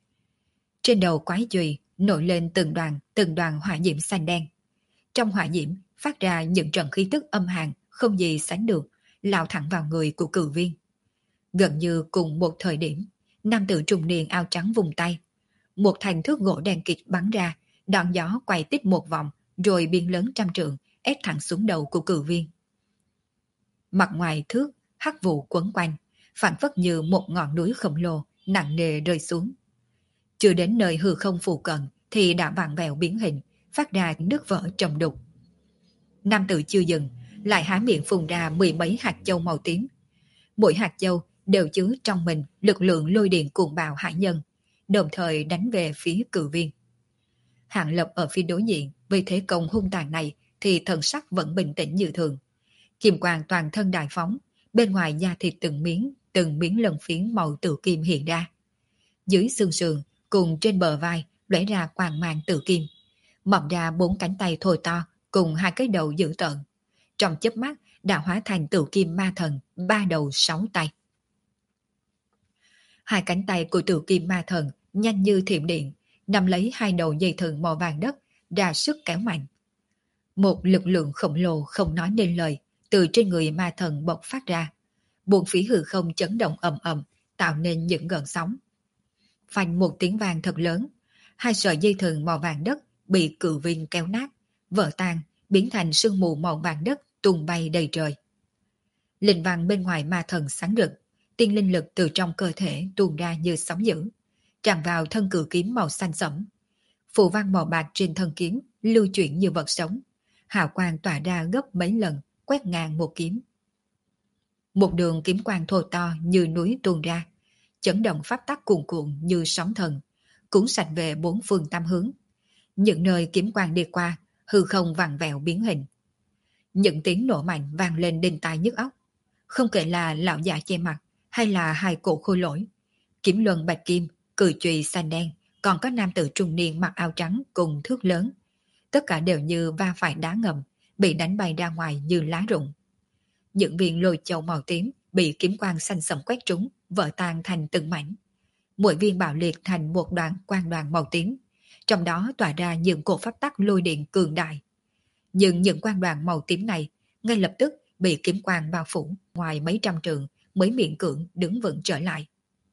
Trên đầu quái chùy nổi lên từng đoàn hỏa diễm xanh đen. Trong hỏa diễm phát ra những trận khí tức âm hàn không gì sánh được, lao thẳng vào người của cự viên. Gần như cùng một thời điểm, nam tử trung niên áo trắng vùng tay, một thành thước gỗ đen kịt bắn ra, đòn gió quay tít một vòng, rồi biến lớn 100 trượng, ép thẳng xuống đầu của cự viên. Mặt ngoài thước, hắc vụ quấn quanh, phản phất như một ngọn núi khổng lồ, nặng nề rơi xuống. Chưa đến nơi hư không phụ cận, thì đã vặn vẹo biến hình, phát ra nước vỡ trầm đục. Nam tử chưa dừng, lại há miệng phun ra 10 mấy hạt châu màu tím. Mỗi hạt châu đều chứa trong mình lực lượng lôi điện cuồng bạo hải nhân, đồng thời đánh về phía cự viên. Hạng Lập ở phía đối diện, vì thế công hung tàn này thì thần sắc vẫn bình tĩnh như thường. Kim quang toàn thân đại phóng, bên ngoài da thịt từng miếng lân phiến màu tự kim hiện ra. Dưới xương sườn, cùng trên bờ vai, lóe ra quang mang tự kim, mọc ra 4 cánh tay thô to, cùng 2 cái đầu dữ tợn. Trong chớp mắt đã hóa thành tự kim ma thần, 3 đầu 6 tay. 2 cánh tay của tự kim ma thần nhanh như thiểm điện, nắm lấy 2 đầu dây thừng màu vàng đất, ra sức kéo mạnh. Một lực lượng khổng lồ không nói nên lời từ trên người ma thần bộc phát ra, buồn phí hư không chấn động ầm ầm, tạo nên những gợn sóng. Phanh một tiếng vang thật lớn, 2 sợi dây thừng màu vàng đất bị cự viên kéo nát, vỡ tan, biến thành sương mù màu vàng đất tung bay đầy trời. Linh văn bên ngoài ma thần sáng rực, tiên linh lực từ trong cơ thể tuôn ra như sóng dữ, tràn vào thân cự kiếm màu xanh sẫm. Phù văn màu bạc trên thân kiếm lưu chuyển như vật sống, hào quang tỏa ra gấp mấy lần, quét ngang một kiếm. Một đường kiếm quang thô to như núi tuôn ra, chấn động pháp tắc cuồn cuộn như sóng thần, cuốn sạch về 4 phương 8 hướng. Những nơi kiếm quang đi qua, hư không vặn vẹo biến hình. Những tiếng nổ mạnh vang lên đinh tai nhức óc. Không kể là lão già che mặt hay là 2 cổ khôi lỗi, kiếm luân bạch kim, cự chùy xanh đen, còn có nam tử trung niên mặc áo trắng cùng thước lớn, tất cả đều như va phải đá ngầm, bị đánh bay ra ngoài như lá rụng. Những viên lôi châu màu tím bị kiếm quang xanh sẫm quét trúng, vỡ tan thành từng mảnh. Mỗi viên bạo liệt thành một đoàn quang đoàn màu tím, trong đó tỏa ra những cổ pháp tắc lôi điện cường đại. Nhưng những quang đoàn màu tím này ngay lập tức bị kiếm quang bao phủ, ngoài mấy trăm trượng mới miễn cưỡng đứng vững trở lại.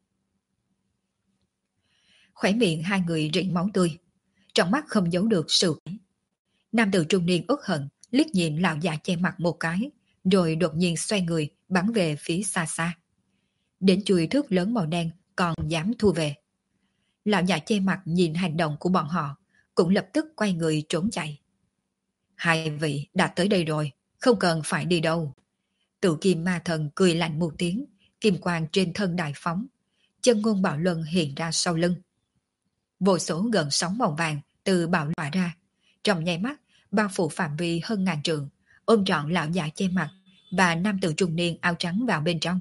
Khóe miệng hai người rỉ máu tươi, trong mắt không giấu được sự. Nam tử trung niên uất hận liếc nhìn lão già che mặt một cái, rồi đột nhiên xoay người bắn về phía xa xa. Đến chuôi thước lớn màu đen còn dám thu về. Lão già che mặt nhìn hành động của bọn họ, cũng lập tức quay người trốn chạy. Hai vị đã tới đây rồi, không cần phải đi đâu. Tự kim ma thần cười lạnh một tiếng, kim quang trên thân đại phóng, chân ngôn bảo luân hiện ra sau lưng. Vô số gần sóng màu vàng từ bảo loại ra, trong nháy mắt bao phủ phạm vi hơn ngàn trượng, ôm trọn lão già che mặt và nam tử trung niên áo trắng vào bên trong.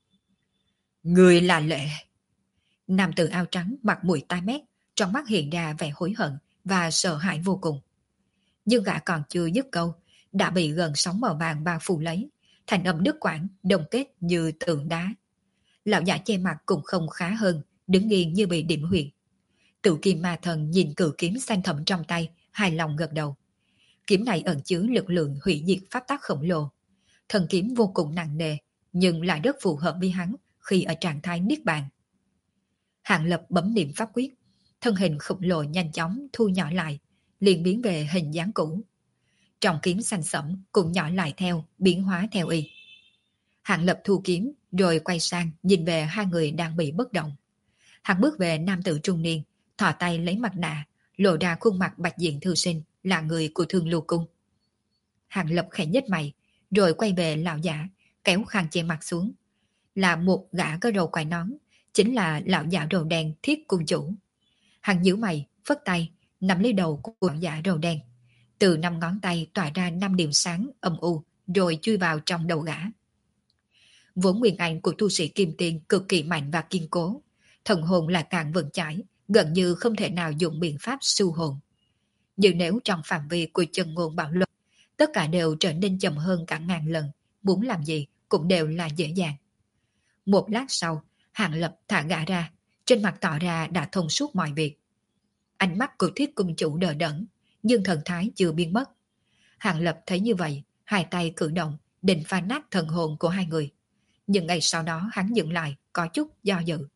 Người là Lệ. Nam tử áo trắng mặt mũi tai mét, trong mắt hiện ra vẻ hối hận và sợ hãi vô cùng. Nhưng gã còn chưa dứt câu, đã bị gần sóng màu vàng bao phủ lấy, thành âm đứt quãng, đồng kết như tượng đá. Lão giả che mặt cũng không khá hơn, đứng nghiêng như bị điểm huyệt. Tự kim ma thần nhìn cự kiếm xanh thẳm trong tay, hài lòng gật đầu. Kiếm này ẩn chứa lực lượng hủy diệt pháp tắc khổng lồ. Thần kiếm vô cùng nặng nề, nhưng lại rất phù hợp với hắn khi ở trạng thái niết bàn. Hạng Lập bấm niệm pháp quyết, thân hình khổng lồ nhanh chóng thu nhỏ lại, liền biến về hình dáng cũ. Trọng kiếm xanh sẫm cũng nhỏ lại theo, biến hóa theo y. Hạng Lập thu kiếm, rồi quay sang nhìn về hai người đang bị bất động. Hắn bước về nam tử trung niên, thò tay lấy mặt nạ, lộ ra khuôn mặt bạch diện thư sinh, là người của Thương Lưu Cung. Hạng Lập khẽ nhếch mày, rồi quay về lão giả, kéo khăn che mặt xuống. Là một gã có râu quai nón, chính là lão giả râu đen Thiết Cung chủ. Hắn nhíu mày, phất tay, nắm lấy đầu của lão giả râu đen. Từ 5 ngón tay tỏa ra 5 điểm sáng âm u, rồi chui vào trong đầu gã. Vốn nguyên anh của tu sĩ kim tiền cực kỳ mạnh và kiên cố, thần hồn là càng vững chãi, gần như không thể nào dùng biện pháp siêu hồn. Nhưng nếu trong phạm vi của chân ngôn bảo luật, tất cả đều trở nên chậm hơn cả ngàn lần, muốn làm gì cũng đều là dễ dàng. Một lát sau, Hạng Lập thả gã ra, trên mặt tỏ ra đã thông suốt mọi việc. Ánh mắt của Thiết Cung chủ đờ đẫn, nhưng thần thái chưa biến mất. Hạng Lập thấy như vậy, hai tay cử động, định phá nát thần hồn của hai người. Nhưng ngay sau đó hắn dừng lại, có chút do dự.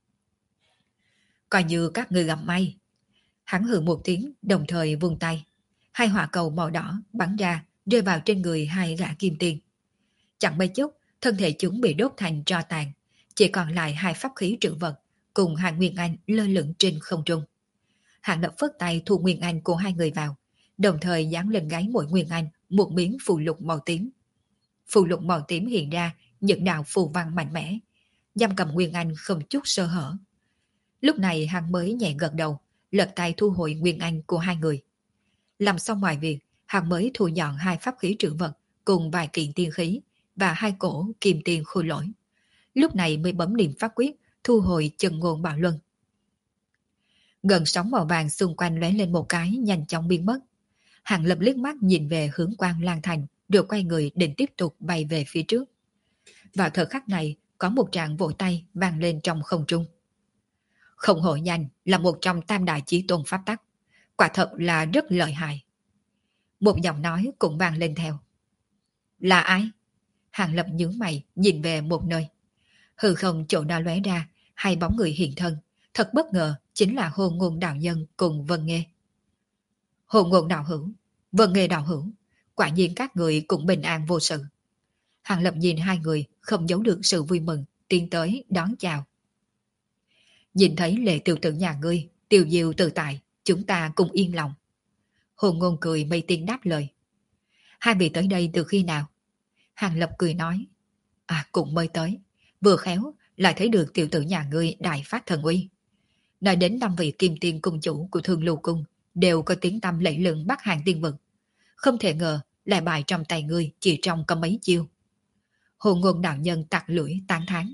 Coi như các người gặp may. Hắn hừ một tiếng, đồng thời vung tay. Hai hỏa cầu màu đỏ bắn ra, rơi vào trên người hai gã kim tiền. Chẳng mấy chốc, thân thể chúng bị đốt thành tro tàn, chỉ còn lại hai pháp khí trữ vật, cùng hai nguyên anh lơ lửng trên không trung. Hạng Lập phất tay thu nguyên anh của hai người vào, đồng thời dán lên gáy mỗi nguyên anh một miếng phù lục màu tím. Phù lục màu tím hiện ra những đạo phù văn mạnh mẽ, giam cầm nguyên anh không chút sơ hở. Lúc này hắn mới nhẹ gật đầu, lật tay thu hồi nguyên anh của hai người. Làm xong mọi việc, hắn mới thu dọn hai pháp khí trữ vật cùng vài kiện tiên khí và hai cổ kim tiền khôi lỗi. Lúc này mới bấm niệm pháp quyết, thu hồi chân ngôn bảo luân. Gần sóng màu vàng xung quanh lóe lên một cái, nhanh chóng biến mất. Hạng Lập liếc mắt nhìn về hướng quang Lan Thành, rồi quay người định tiếp tục bay về phía trước. Vào thời khắc này, có một tràng vỗ tay vang lên trong không trung. Không hổ danh là một trong tam đại chí tôn pháp tắc, quả thật là rất lợi hại. Một giọng nói cũng vang lên theo. Là ai? Hạng Lập nhướng mày nhìn về một nơi. Hư không chỗ đó lóe ra, hai bóng người hiện thân, thật bất ngờ chính là Hôn Ngôn đạo nhân cùng Vân Nghê. Hôn Ngôn đạo hữu, Vân Nghê đạo hữu, quả nhiên các người cũng bình an vô sự. Hạng Lập nhìn hai người không giấu được sự vui mừng, tiến tới đón chào. Nhìn thấy Lệ tiểu tử nhà ngươi tiêu diêu tự tại, chúng ta cùng yên lòng. Hôn Ngôn cười mây tiếng đáp lời. Hai vị tới đây từ khi nào? Hạng Lập cười nói. Cũng mới tới, vừa khéo lại thấy được tiểu tử nhà ngươi đại phát thần uy. Nói đến 5 vị kim tiên cung chủ của Thương Lưu Cung đều có tiếng tăm lẫy lừng Bắc Hàng tiên vực. Không thể ngờ lại bại trong tay ngươi chỉ trong có mấy chiêu. Hồn Ngôn đạo nhân tặc lưỡi tán thán.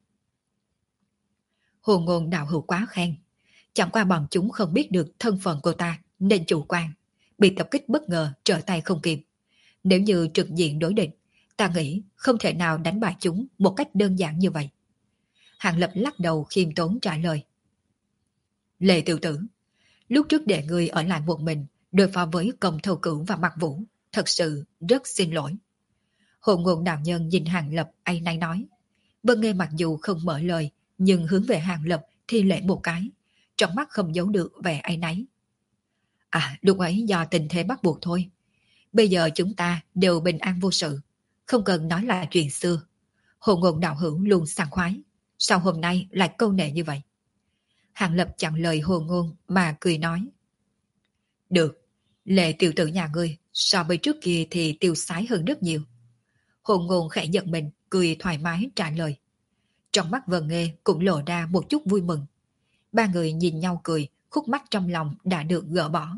Hồn Ngôn đạo hữu quá khen. Chẳng qua bọn chúng không biết được thân phận của ta nên chủ quan, bị tập kích bất ngờ trở tay không kịp. Nếu như trực diện đối địch, ta nghĩ không thể nào đánh bại chúng một cách đơn giản như vậy. Hạng Lập lắc đầu khiêm tốn trả lời. Lệ tiểu tử, lúc trước để ngươi ở lại một mình đối phó với Công Thâu Cửu và Mặc Vũ, thật sự rất xin lỗi. Hồ Ngôn đạo nhân nhìn Hàng Lập áy náy nói. Vân Nghê mặc dù không mở lời, nhưng hướng về Hàng Lập thi lễ một cái, trong mắt không giấu được vẻ áy náy. À, lúc ấy do tình thế bắt buộc thôi. Bây giờ chúng ta đều bình an vô sự, không cần nói là chuyện xưa. Hồ Ngôn đạo hữu luôn sảng khoái, sao hôm nay lại câu nệ như vậy? Hàng Lập chặn lời Hồ Ngôn mà cười nói. Được, Lệ tiểu tử nhà ngươi so với trước kia thì tiêu sái hơn rất nhiều. Hồ Ngôn khẽ giận mình, cười thoải mái trả lời. Trong mắt Vân Nghê cũng lộ ra một chút vui mừng. Ba người nhìn nhau cười, khúc mắc trong lòng đã được gỡ bỏ.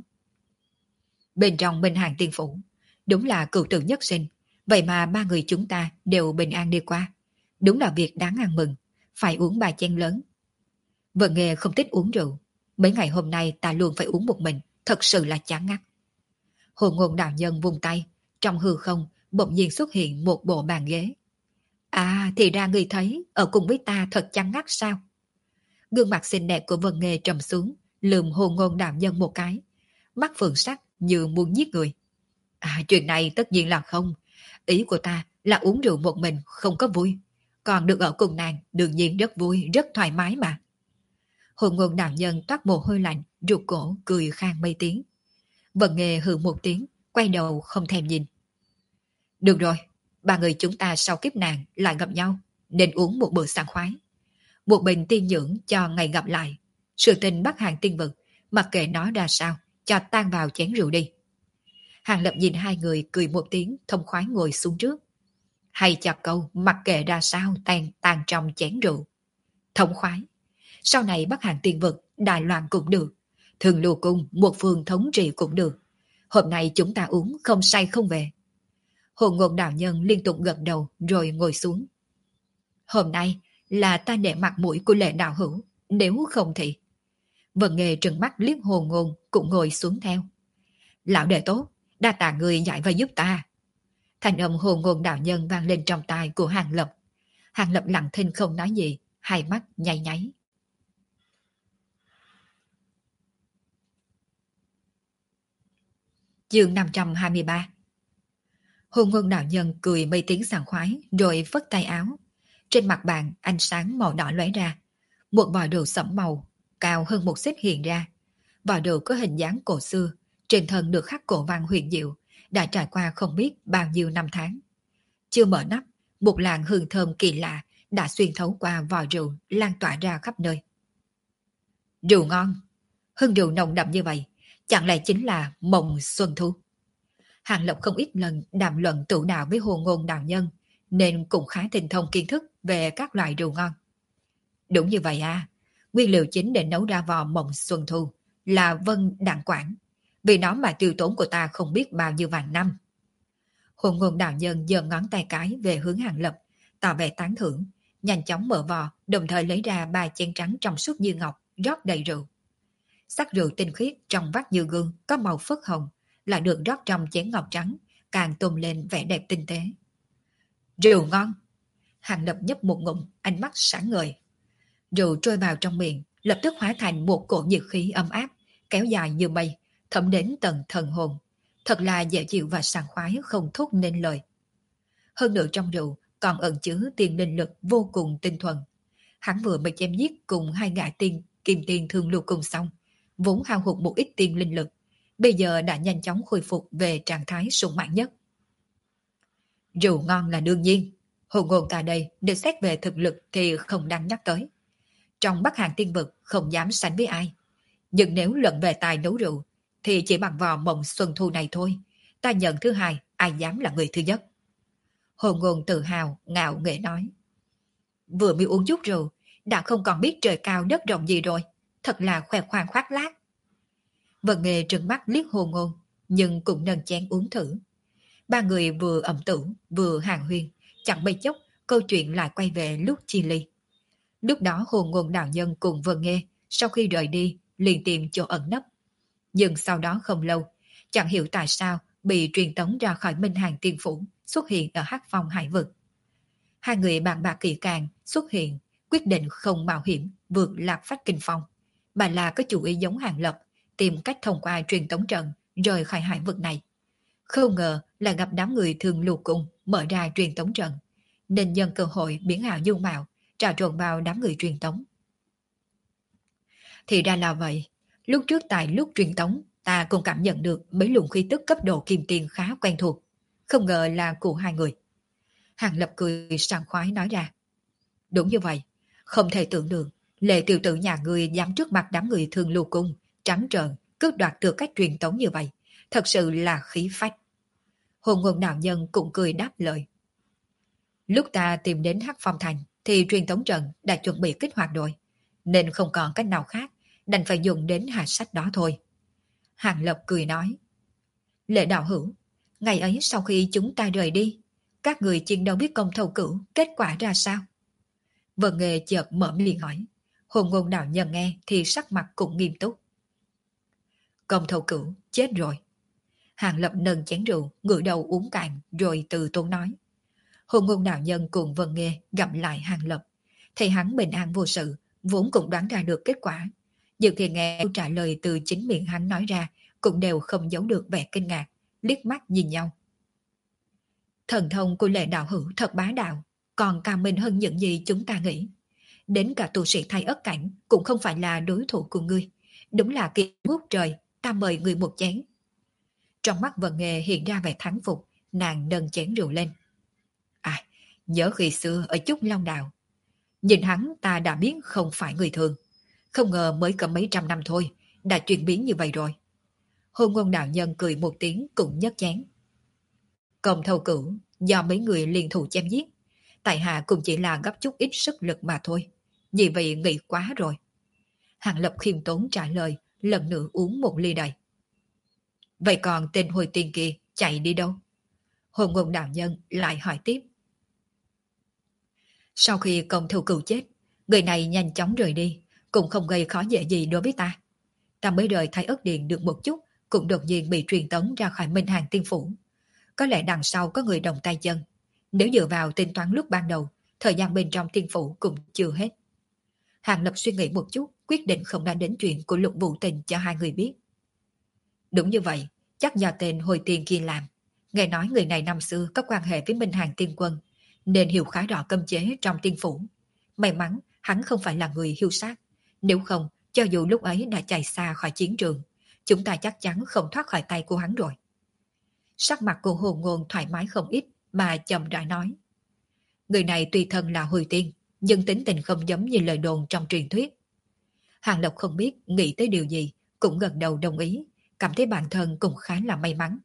Bên trong Minh Hàng Tiên Phủ, đúng là cựu tử nhất sinh, vậy mà ba người chúng ta đều bình an đi qua. Đúng là việc đáng ăn mừng, phải uống ba chén lớn. Vân Nghê không thích uống rượu, mấy ngày hôm nay ta luôn phải uống một mình, thật sự là chán ngắt. Hồ Ngôn đạo nhân vung tay, trong hư không bỗng nhiên xuất hiện một bộ bàn ghế. À, thì ra ngươi thấy ở cùng với ta thật chán ngắt sao? Gương mặt xinh đẹp của Vân Nghê trầm xuống, lườm Hồ Ngôn đạo nhân một cái, mắt phượng sắc như muốn giết người. À, chuyện này tất nhiên là không. Ý của ta là uống rượu một mình không có vui, còn được ở cùng nàng đương nhiên rất vui, rất thoải mái mà. Hồ Ngôn đạo nhân toát mồ hôi lạnh, rụt cổ cười khang mấy tiếng. Vân Nghê hừ một tiếng, quay đầu không thèm nhìn. Được rồi, ba người chúng ta sau kiếp nạn lại gặp nhau, nên uống một bữa sảng khoái. Một bình tiên dưỡng cho ngày gặp lại. Sự tình Bắc Hàng tiên vực, mặc kệ nó ra sao, cho tan vào chén rượu đi. Hàng Lập nhìn hai người cười một tiếng, thông khoái ngồi xuống trước. Hay chặt câu, mặc kệ ra sao tan trong chén rượu. Thông khoái. Sau này Bắc Hàng tiên vực, Đài Loan cũng được. Thường Lưu Cung, một phương thống trị cũng được. Hôm nay chúng ta uống không say không về. Hồ Ngôn đạo nhân liên tục gật đầu rồi ngồi xuống. Hôm nay là ta nể mặt mũi của Lệ đạo hữu, nếu không thì... Vân Nghê trừng mắt liếc Hồ Ngôn cũng ngồi xuống theo. Lão đệ tốt, đa tạ người dạy và giúp ta. Thành âm Hồ Ngôn đạo nhân vang lên trong tai của Hàng Lập. Hàng Lập lặng thinh không nói gì, hai mắt nháy nháy. Chương 523. Hồ Ngôn đạo nhân cười mấy tiếng sảng khoái rồi phất tay áo. Trên mặt bàn ánh sáng màu đỏ lóe ra. Một vò rượu sẫm màu, cao hơn một xích hiện ra. Vò rượu có hình dáng cổ xưa, trên thân được khắc cổ văn huyền diệu, đã trải qua không biết bao nhiêu năm tháng. Chưa mở nắp, một làn hương thơm kỳ lạ đã xuyên thấu qua vò rượu lan tỏa ra khắp nơi. Rượu ngon, hương rượu nồng đậm như vậy, chẳng lẽ chính là mộng xuân thu? Hàng Lập không ít lần đàm luận tụ đạo với Hồ Ngôn đạo nhân, nên cũng khá tinh thông kiến thức về các loại rượu ngon. Đúng như vậy à, nguyên liệu chính để nấu ra vò mộng xuân thu là vân đạn quản, vì nó mà tiêu tốn của ta không biết bao nhiêu vạn năm. Hồ Ngôn đạo nhân giơ ngón tay cái về hướng Hàng Lập, tỏ vẻ tán thưởng, nhanh chóng mở vò, đồng thời lấy ra ba chén trắng trong suốt như ngọc, rót đầy rượu. Sắc rượu tinh khiết trong vắt như gương có màu phớt hồng, lại được rót trong chén ngọc trắng, càng tôn lên vẻ đẹp tinh tế. Rượu ngon! Hàng Lập nhấp một ngụm, ánh mắt sáng ngời. Rượu trôi vào trong miệng, lập tức hóa thành một cỗ nhiệt khí ấm áp, kéo dài như mây, thấm đến tận thần hồn. Thật là dễ chịu và sảng khoái không thốt nên lời. Hơn nữa trong rượu còn ẩn chứa tiên linh lực vô cùng tinh thuần. Hắn vừa mới chém giết cùng hai gã tiên kim tiên Thương Lưu Cung xong, vốn hao hụt một ít tiên linh lực, bây giờ đã nhanh chóng khôi phục về trạng thái sung mãn nhất. Rượu ngon là đương nhiên, Hồ Ngôn ta đây để xét về thực lực thì không đáng nhắc tới. Trong Bắc Hàng tiên vực không dám sánh với ai. Nhưng nếu luận về tài nấu rượu thì chỉ bằng vò mộng xuân thu này thôi. Ta nhận thứ hai, ai dám là người thứ nhất. Hồ Ngôn tự hào, ngạo nghễ nói. Vừa mới uống chút rượu, đã không còn biết trời cao đất rộng gì rồi. Thật là khoe khoang khoác lác. Vân Nghê trừng mắt liếc Hồ Ngôn, nhưng cũng nâng chén uống thử. Ba người vừa ẩm tử, vừa hàng huyên, chẳng mấy chốc, câu chuyện lại quay về lúc chia ly. Lúc đó Hồ Ngôn đạo nhân cùng Vân Nghê, sau khi rời đi, liền tìm chỗ ẩn nấp. Nhưng sau đó không lâu, chẳng hiểu tại sao bị truyền tống ra khỏi Minh Hàng Tiên Phủ, xuất hiện ở Hắc Phong Hải Vực. Hai người bàn bạc kỹ càng, xuất hiện, quyết định không mạo hiểm vượt Lạc Phách Kinh Phong, mà là có chủ ý giống Hàng Lập, tìm cách thông qua truyền tống trận rời khỏi hải vực này. Không ngờ là gặp đám người thường lục cung mở ra truyền tống trận, nên nhân cơ hội biến ảo dung mạo, trà trộn vào đám người truyền tống. Thì ra là vậy, lúc trước tại lúc truyền tống, ta cũng cảm nhận được mấy luồng khí tức cấp độ kim tiền khá quen thuộc. Không ngờ là của hai người. Hàng Lập cười sảng khoái nói ra. Đúng như vậy, không thể tưởng được, Lệ tiểu tử nhà người dám trước mặt đám người thường lưu cung, trắng trợn, cướp đoạt được cách truyền tống như vậy. Thật sự là khí phách. Hồn ngôn đạo nhân cũng cười đáp lời. Lúc ta tìm đến Hắc Phong Thành, thì truyền tống trận đã chuẩn bị kích hoạt rồi, nên không còn cách nào khác, đành phải dùng đến hạ sách đó thôi. Hàng Lập cười nói. Lệ đạo hữu, ngày ấy sau khi chúng ta rời đi, các người chiến đấu biết công thâu cửu kết quả ra sao? Vân Nghê chợt mở miệng hỏi. Hồn ngôn đạo nhân nghe thì sắc mặt cũng nghiêm túc. Công thâu cửu chết rồi. Hàng Lập nâng chén rượu, ngửa đầu uống cạn rồi từ tốn nói. Hồn ngôn đạo nhân cùng Vân Nghê gặp lại Hàng Lập. Thấy hắn bình an vô sự, vốn cũng đoán ra được kết quả. Nhưng khi nghe câu trả lời từ chính miệng hắn nói ra, cũng đều không giấu được vẻ kinh ngạc, liếc mắt nhìn nhau. Thần thông của Lệ đạo hữu thật bá đạo, còn cao minh hơn những gì chúng ta nghĩ. Đến cả tu sĩ thay ất cảnh cũng không phải là đối thủ của ngươi. Đúng là kỳ ngút trời, ta mời ngươi một chén. Trong mắt Vân Nghê hiện ra vẻ thắng phục, nàng nâng chén rượu lên. À, nhớ khi xưa ở Trúc Long Đạo, nhìn hắn ta đã biết không phải người thường. Không ngờ mới có mấy trăm năm thôi, đã chuyển biến như vậy rồi. Hôn ngôn đạo nhân cười một tiếng cũng nhấc chén. Công thâu cửu, do mấy người liên thủ chém giết, tại hạ cũng chỉ là gấp chút ít sức lực mà thôi. Vì vậy nghĩ quá rồi. Hàng Lập khiêm tốn trả lời, lần nữa uống một ly đầy. Vậy còn tên hồi tiên kia chạy đi đâu? Hồn ngôn đạo nhân lại hỏi tiếp. Sau khi công thâu cửu chết, người này nhanh chóng rời đi, cũng không gây khó dễ gì đối với ta. Ta mới rời Thái Ất Điện được một chút, cũng đột nhiên bị truyền tống ra khỏi Minh Hàng Tiên Phủ. Có lẽ đằng sau có người đồng tay chân. Nếu dựa vào tính toán lúc ban đầu, thời gian bên trong tiên phủ cũng chưa hết. Hàng Lập suy nghĩ một chút, quyết định không nói đến chuyện của Lục Vũ Tình cho hai người biết. Đúng như vậy, chắc do tên hồi tiền kia làm. Nghe nói người này năm xưa có quan hệ với Minh Hàng Tiên Quân, nên hiểu khá rõ cấm chế trong tiên phủ. May mắn hắn không phải là người hiu sát. Nếu không, cho dù lúc ấy đã chạy xa khỏi chiến trường, chúng ta chắc chắn không thoát khỏi tay của hắn rồi. Sắc mặt của Hồ Ngôn thoải mái không ít mà chậm rãi nói. Người này tùy thân là hồi tiên, nhưng tính tình không giống như lời đồn trong truyền thuyết. Hàng Lộc không biết nghĩ tới điều gì, cũng gật đầu đồng ý, cảm thấy bản thân cũng khá là may mắn.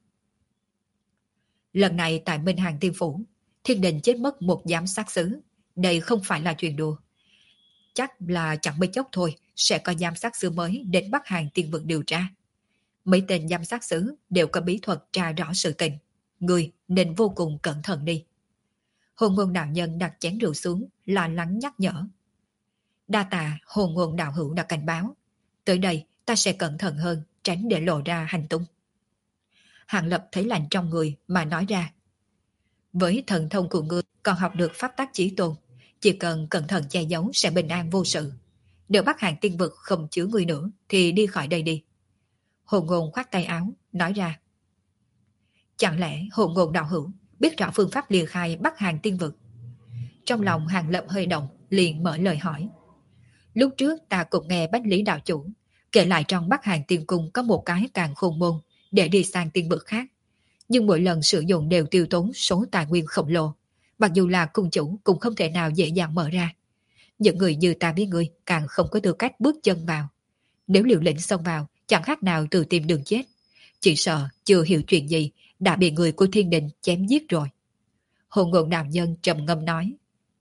Lần này tại Minh Hàng Tiên Phủ, Thiên Đình chết mất một giám sát sứ. Đây không phải là chuyện đùa. Chắc là chẳng mấy chốc thôi sẽ có giám sát sứ mới đến Bắc Hàng Tiên Vực điều tra. Mấy tên giám sát sứ đều có bí thuật tra rõ sự tình. Người nên vô cùng cẩn thận đi. Hồn ngôn đạo nhân đặt chén rượu xuống, lo lắng nhắc nhở. Đa tạ hồn ngôn đạo hữu đã cảnh báo. Tới đây ta sẽ cẩn thận hơn, tránh để lộ ra hành tung. Hàng Lập thấy lạnh trong người mà nói ra. Với thần thông của ngươi còn học được pháp tắc chí tôn, chỉ cần cẩn thận che giấu sẽ bình an vô sự. Nếu Bắc Hàng Tiên Vực không chứa ngươi nữa thì đi khỏi đây đi. Hồn ngôn khoát tay áo, nói ra. Chẳng lẽ hồn ngôn đạo hữu biết rõ phương pháp lìa khai Bắc Hàng Tiên Vực? Trong lòng Hàng Lập hơi động, liền mở lời hỏi. Lúc trước ta cũng nghe Bách Lý đạo chủ kể lại trong Bắc Hàng Tiên Cung có một cái càng khôn môn để đi sang tiên vực khác. Nhưng mỗi lần sử dụng đều tiêu tốn số tài nguyên khổng lồ. Mặc dù là cung chủ cũng không thể nào dễ dàng mở ra. Những người như ta với ngươi càng không có tư cách bước chân vào. Nếu liều lĩnh xông vào, chẳng khác nào tự tìm đường chết. Chỉ sợ chưa hiểu chuyện gì đã bị người của Thiên Đình chém giết rồi. Hồn ngôn đạo nhân trầm ngâm nói.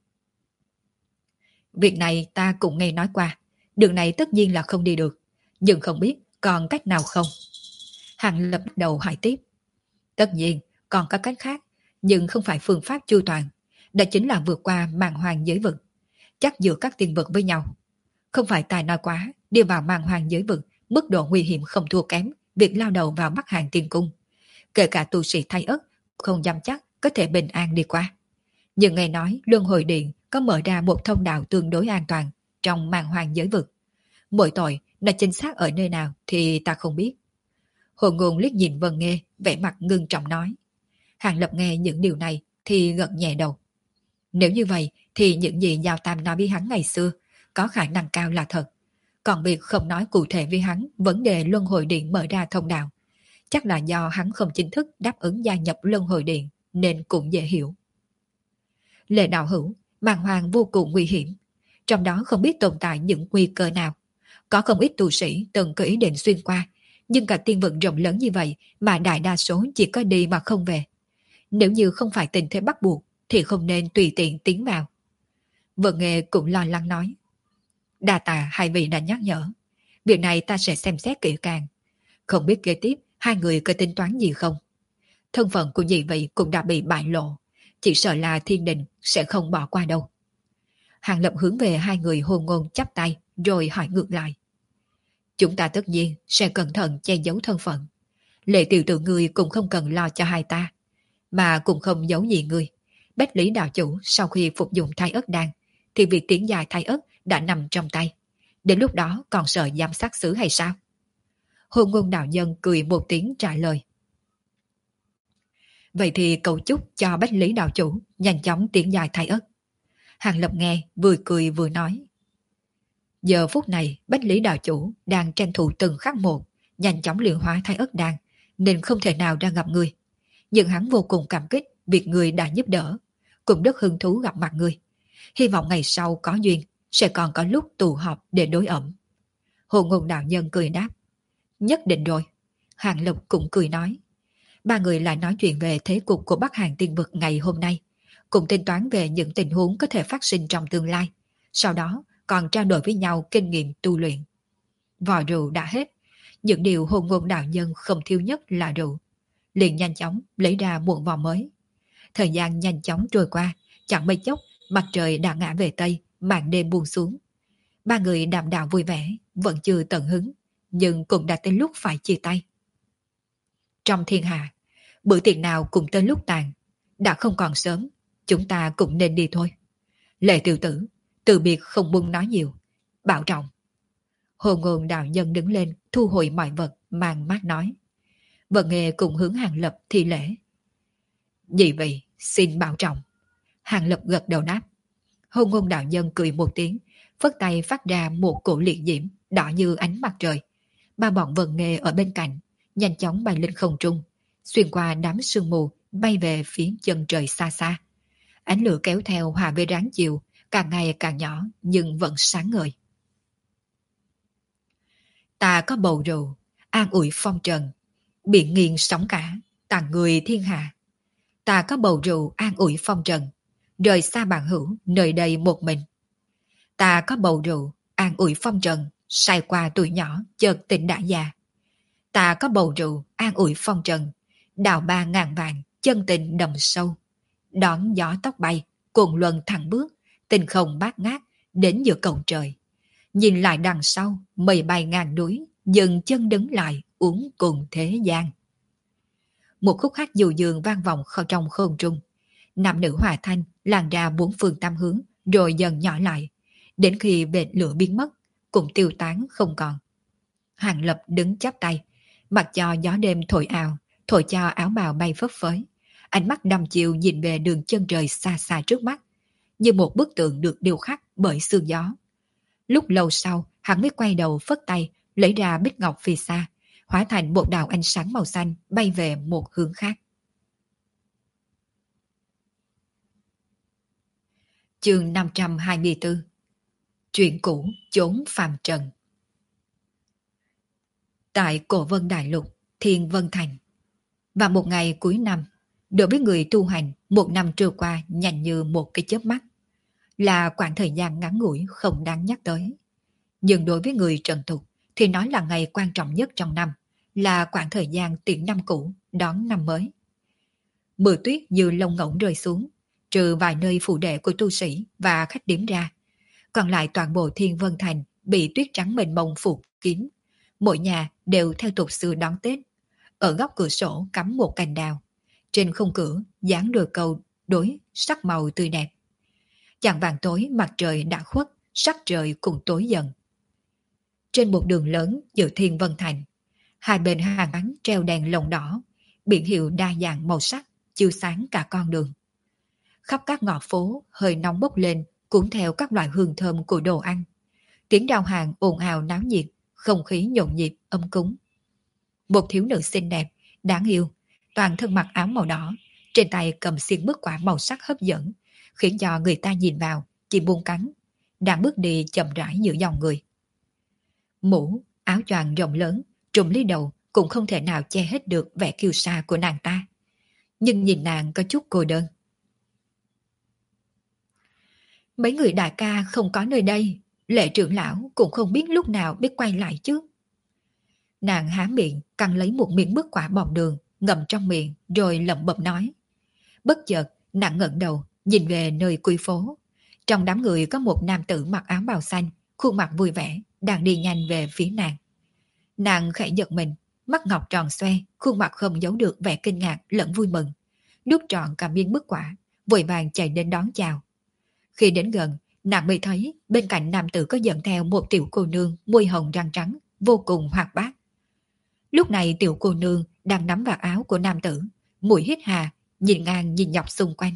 Việc này ta cũng nghe nói qua. Đường này tất nhiên là không đi được. Nhưng không biết còn cách nào không? Hàng Lập đầu hỏi tiếp. Tất nhiên còn có cách khác, nhưng không phải phương pháp chu toàn. Đó chính là vượt qua màn hoàng giới vực. Chắc giữa các tiên vực với nhau. Không phải tài nói quá, đi vào màn hoàng giới vực, mức độ nguy hiểm không thua kém việc lao đầu vào Bắc Hàng Tiên Cung. Kể cả tu sĩ thay ất, không dám chắc có thể bình an đi qua. Nhưng nghe nói Luân Hồi Điện có mở ra một thông đạo tương đối an toàn trong màn hoàng giới vực. Mỗi tội nó chính xác ở nơi nào thì ta không biết. Hồ Ngôn liếc nhìn Vân Nghê, vẻ mặt ngưng trọng nói. Hàng Lập nghe những điều này thì gật nhẹ đầu. Nếu như vậy thì những gì Giao Tam nói với hắn ngày xưa có khả năng cao là thật. Còn việc không nói cụ thể với hắn vấn đề Luân Hồi Điện mở ra thông đạo, chắc là do hắn không chính thức đáp ứng gia nhập Luân Hồi Điện nên cũng dễ hiểu. Lệ đạo hữu, màn hoàng vô cùng nguy hiểm, trong đó không biết tồn tại những nguy cơ nào. Có không ít tu sĩ từng có ý định xuyên qua, nhưng cả tiên vực rộng lớn như vậy mà đại đa số chỉ có đi mà không về. Nếu như không phải tình thế bắt buộc thì không nên tùy tiện tiến vào. Vợ Nghề cũng lo lắng nói. Đa tạ hai vị đã nhắc nhở. Việc này ta sẽ xem xét kỹ càng. Không biết kế tiếp hai người có tính toán gì không? Thân phận của nhị vị cũng đã bị bại lộ. Chỉ sợ là thiên đình sẽ không bỏ qua đâu. Hàng Lập hướng về hai người Hồ Ngôn chắp tay rồi hỏi ngược lại. Chúng ta tất nhiên sẽ cẩn thận che giấu thân phận. Lệ tiểu tử ngươi cũng không cần lo cho hai ta. Mà cũng không giấu gì ngươi. Bách Lý đạo chủ sau khi phục dụng thai ất đan thì việc tiến dài thai ất đã nằm trong tay. Đến lúc đó còn sợ giám sát xứ hay sao? Hồ Ngôn đạo nhân cười một tiếng trả lời. Vậy thì cầu chúc cho Bách Lý đạo chủ nhanh chóng tiến dài thai ất. Hàng Lập nghe vừa cười vừa nói. Giờ phút này Bách Lý đạo chủ đang tranh thủ từng khắc một nhanh chóng luyện hóa thai ất đan nên không thể nào ra gặp người. Nhưng hắn vô cùng cảm kích việc người đã giúp đỡ, cũng rất hứng thú gặp mặt người. Hy vọng ngày sau có duyên sẽ còn có lúc tụ họp để đối ẩm. Hồ Ngôn đạo nhân cười đáp. Nhất định rồi. Hàng Lập cũng cười nói. Ba người lại nói chuyện về thế cục của Bắc Hàn tiên vực ngày hôm nay, cùng tính toán về những tình huống có thể phát sinh trong tương lai. Sau đó còn trao đổi với nhau kinh nghiệm tu luyện. Vò rượu đã hết, những điều Hồ Ngôn đạo nhân không thiếu nhất là rượu. Liền nhanh chóng lấy ra một vò mới. Thời gian nhanh chóng trôi qua, chẳng mấy chốc mặt trời đã ngã về tây, màn đêm buông xuống. Ba người đàm đạo vui vẻ, vẫn chưa tận hứng, nhưng cũng đã tới lúc phải chia tay. Trong thiên hạ, bữa tiệc nào cũng tới lúc tàn, đã không còn sớm, chúng ta cũng nên đi thôi. Lệ tiểu tử, từ biệt không muốn nói nhiều, bảo trọng. Hồ Ngôn đạo nhân đứng lên, thu hồi mọi vật, mang mát nói. Vợ Nghề cùng hướng Hàng Lập thi lễ. Nhị vị, xin bảo trọng. Hàng Lập gật đầu đáp. Hồ Ngôn đạo nhân cười một tiếng, phất tay phát ra một cổ liệt diễm đỏ như ánh mặt trời. Ba bọn Vân Nghề ở bên cạnh nhanh chóng bay lên không trung, xuyên qua đám sương mù bay về phía chân trời xa xa. Ánh lửa kéo theo hòa với ráng chiều, càng ngày càng nhỏ nhưng vẫn sáng ngời. Ta có bầu rượu, an ủi phong trần, biển nghiêng sóng cả, tặng người thiên hạ. Ta có bầu rượu an ủi phong trần, rời xa bạn hữu, nơi đây một mình. Ta có bầu rượu an ủi phong trần, sai qua tuổi nhỏ, chợt tỉnh đã già. Ta có bầu rượu an ủi phong trần, đào 3.000 vàng, chân tình đầm sâu. Đón gió tóc bay, cuồng luân thẳng bước, tình không bát ngát, đến giữa cổng trời. Nhìn lại đằng sau, mây bay ngàn núi, dừng chân đứng lại, uống cùng thế gian. Một khúc hát dù dường vang vọng trong không trung. Nam nữ hòa thanh lan ra bốn phương tam hướng, rồi dần nhỏ lại, đến khi vệt lửa biến mất, cũng tiêu tán không còn. Hàng Lập đứng chắp tay, mặc cho gió đêm thổi ào, thổi cho áo bào bay phấp phới. Ánh mắt đăm chiều nhìn về đường chân trời xa xa trước mắt, như một bức tượng được điêu khắc bởi sương gió. Lúc lâu sau, hắn mới quay đầu phất tay, lấy ra bích ngọc phi xa, hóa thành một đạo ánh sáng màu xanh bay về một hướng khác. Chương 524. Chuyện cũ chốn phàm trần. Tại Cổ Vân Đại Lục, Thiên Vân Thành. Và một ngày cuối năm, đối với người tu hành, một năm trôi qua nhanh như một cái chớp mắt. Là quãng thời gian ngắn ngủi không đáng nhắc tới. Nhưng đối với người trần tục thì nó là ngày quan trọng nhất trong năm, là quãng thời gian tiễn năm cũ, đón năm mới. Mưa tuyết như lông ngỗng rơi xuống, trừ vài nơi phụ đệ của tu sĩ và khách điếm ra. Còn lại toàn bộ Thiên Vân Thành bị tuyết trắng mênh mông phủ kín. Mỗi nhà đều theo tục xưa đón Tết. Ở góc cửa sổ cắm một cành đào. Trên khung cửa dán đôi câu đối sắc màu tươi đẹp. Chạng vàng tối mặt trời đã khuất, sắc trời cũng tối dần. Trên một đường lớn giữa Thiên Vân Thành, Hai bên hàng quán treo đèn lồng đỏ, biển hiệu đa dạng màu sắc, chiếu sáng cả con đường. Khắp các ngõ phố hơi nóng bốc lên, cuốn theo các loại hương thơm của đồ ăn. Tiếng đào hàng ồn ào náo nhiệt, không khí nhộn nhịp, ấm cúng. Một thiếu nữ xinh đẹp, đáng yêu, toàn thân mặc áo màu đỏ, trên tay cầm xiên mứt quả màu sắc hấp dẫn, khiến cho người ta nhìn vào, chỉ buông cắn, đang bước đi chậm rãi giữa dòng người. Mũ, áo choàng rộng lớn, trùm lấy đầu cũng không thể nào che hết được vẻ kiêu sa của nàng ta. Nhưng nhìn nàng có chút cô đơn. Mấy người đại ca không có nơi đây, Lệ trưởng lão cũng không biết lúc nào biết quay lại chứ. Nàng há miệng cắn lấy một miếng mứt quả bọc đường, ngậm trong miệng rồi lẩm bẩm nói. Bất chợt, nàng ngẩng đầu, nhìn về nơi cuối phố. Trong đám người có một nam tử mặc áo bào xanh, khuôn mặt vui vẻ, đang đi nhanh về phía nàng. Nàng khẽ giật mình, mắt ngọc tròn xoe, khuôn mặt không giấu được vẻ kinh ngạc lẫn vui mừng. Nuốt trọn cả miếng mứt quả, vội vàng chạy đến đón chào. Khi đến gần, nàng mới thấy bên cạnh nam tử có dẫn theo một tiểu cô nương môi hồng răng trắng, vô cùng hoạt bát. Lúc này tiểu cô nương đang nắm vào áo của nam tử, mũi hít hà, nhìn ngang nhìn dọc xung quanh.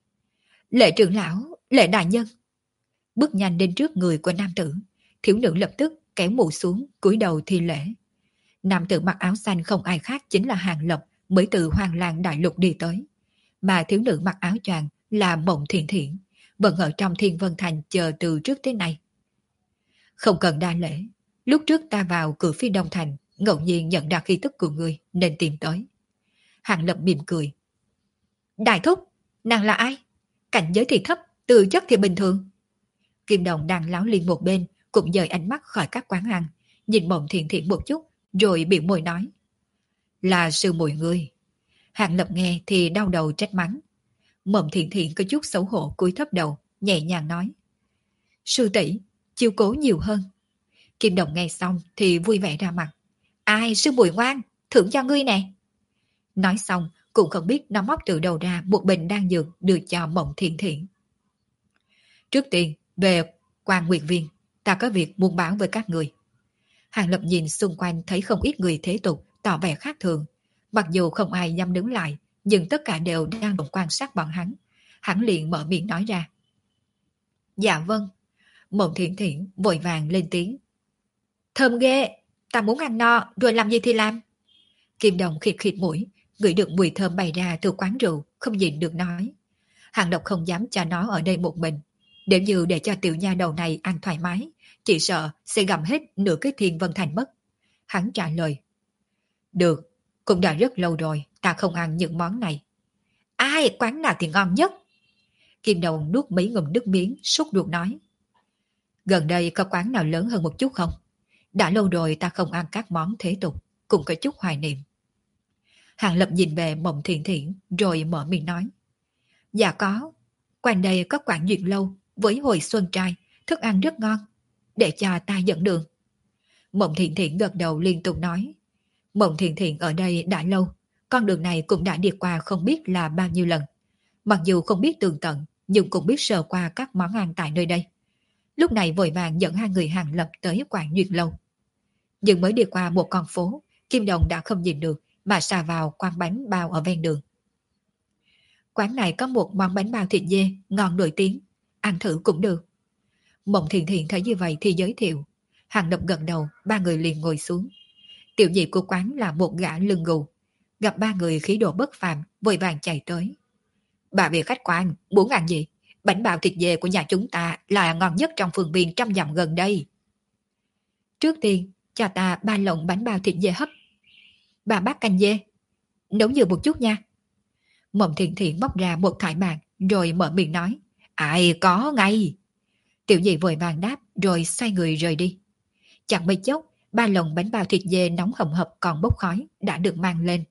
Lệ trưởng lão, Lệ đại nhân. Bước nhanh đến trước người của nam tử, thiếu nữ lập tức kéo mũ xuống, cúi đầu thi lễ. Nam tử mặc áo xanh không ai khác chính là Hàng Lập mới từ Hoàng Lang Đại Lục đi tới. Mà thiếu nữ mặc áo choàng là Mộng Thiện Thiện, vẫn ở trong Thiên Vân Thành chờ từ trước tới nay. Không cần đa lễ, lúc trước ta vào cửa phía Đông Thành, ngẫu nhiên nhận ra khí tức của ngươi nên tìm tới. Hàng Lập mỉm cười. Đại thúc, nàng là ai? Cảnh giới thì thấp, tư chất thì bình thường. Kim Đồng đang láo liên một bên, cũng dời ánh mắt khỏi các quán ăn, nhìn Mộng Thiện Thiện một chút, rồi biểu môi nói. Là sư muội ngươi. Hàng Lập nghe thì đau đầu trách mắng. Mộng Thiện Thiện có chút xấu hổ cúi thấp đầu, nhẹ nhàng nói. Sư tỷ, chiêu cố nhiều hơn. Kim Đồng nghe xong thì vui vẻ ra mặt. Ai sư muội ngoan, thưởng cho ngươi nè. Nói xong cũng không biết nó móc từ đầu ra một bình đan dược đưa cho Mộng Thiện Thiện. Trước tiên, về Quan Nguyệt Viên, ta có việc muốn báo với các người. Hàng Lập nhìn xung quanh thấy không ít người thế tục tỏ vẻ khác thường. Mặc dù không ai dám đứng lại, nhưng tất cả đều đang đồng quan sát bọn hắn. Hắn liền mở miệng nói ra. Dạ vâng. Mộng Thiện Thiện vội vàng lên tiếng. Thơm ghê, ta muốn ăn no rồi làm gì thì làm. Kim Đồng khịt khịt mũi, ngửi được mùi thơm bày ra từ quán rượu, không nhịn được nói. Hàng Độc không dám cho nó ở đây một mình. Nếu như để cho tiểu nha đầu này ăn thoải mái, chỉ sợ sẽ gặm hết nửa cái Thiên Vân Thành mất. Hắn trả lời. Được, cũng đã rất lâu rồi ta không ăn những món này. Ai, quán nào thì ngon nhất? Kim Đồng nuốt mấy ngụm nước miếng, sốt ruột nói. Gần đây có quán nào lớn hơn một chút không? Đã lâu rồi ta không ăn các món thế tục, cũng có chút hoài niệm. Hàng Lập nhìn về Mộng Thiện Thiện rồi mở miệng nói. Dạ có, quanh đây có quán Duyệt Lâu với hồi xuân trai, thức ăn rất ngon, để cho ta dẫn đường. Mộng Thiện Thiện gật đầu liên tục nói. Mộng Thiện Thiện ở đây đã lâu, con đường này cũng đã đi qua không biết là bao nhiêu lần. Mặc dù không biết tường tận, nhưng cũng biết sơ qua các món ăn tại nơi đây. Lúc này vội vàng dẫn hai người Hàng Lập tới quán Duyệt Lâu. Nhưng mới đi qua một con phố, Kim Đồng đã không nhìn được mà xà vào quán bánh bao ở ven đường. Quán này có một món bánh bao thịt dê ngon nổi tiếng, ăn thử cũng được. Mộng Thiện Thiện thấy như vậy thì giới thiệu. Hàng Lập gật đầu, ba người liền ngồi xuống. Tiểu nhị của quán là một gã lưng gù, gặp ba người khí độ bất phàm, vội vàng chạy tới. Bà vị khách quan, muốn ăn gì? Bánh bao thịt dê của nhà chúng ta là ngon nhất trong phường biên 100 dặm gần đây. Trước tiên, cho ta 3 lồng bánh bao thịt dê hấp. 3 bát canh dê. Nấu nhiều một chút nha. Mộng Thiện Thiện móc ra một thỏi bạc rồi mở miệng nói. Ai có ngay. Tiểu nhị vội vàng đáp rồi xoay người rời đi. Chẳng mấy chốc, 3 lồng bánh bao thịt dê nóng hầm hập còn bốc khói đã được mang lên.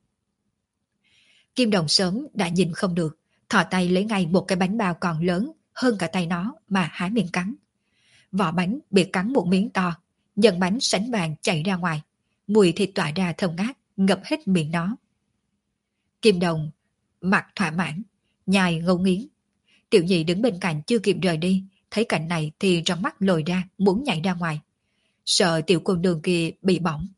Kim Đồng sớm đã nhìn không được, thò tay lấy ngay một cái bánh bao còn lớn hơn cả tay nó mà há miệng cắn. Vỏ bánh bị cắn một miếng to, nhân bánh sánh vàng chảy ra ngoài, mùi thịt tỏa ra thơm ngát, ngập hết miệng nó. Kim Đồng mặt thỏa mãn, nhai ngấu nghiến. Tiểu nhị đứng bên cạnh chưa kịp rời đi, thấy cảnh này thì trong mắt lồi ra, muốn nhảy ra ngoài. Sợ tiểu cô nương kia bị bỏng,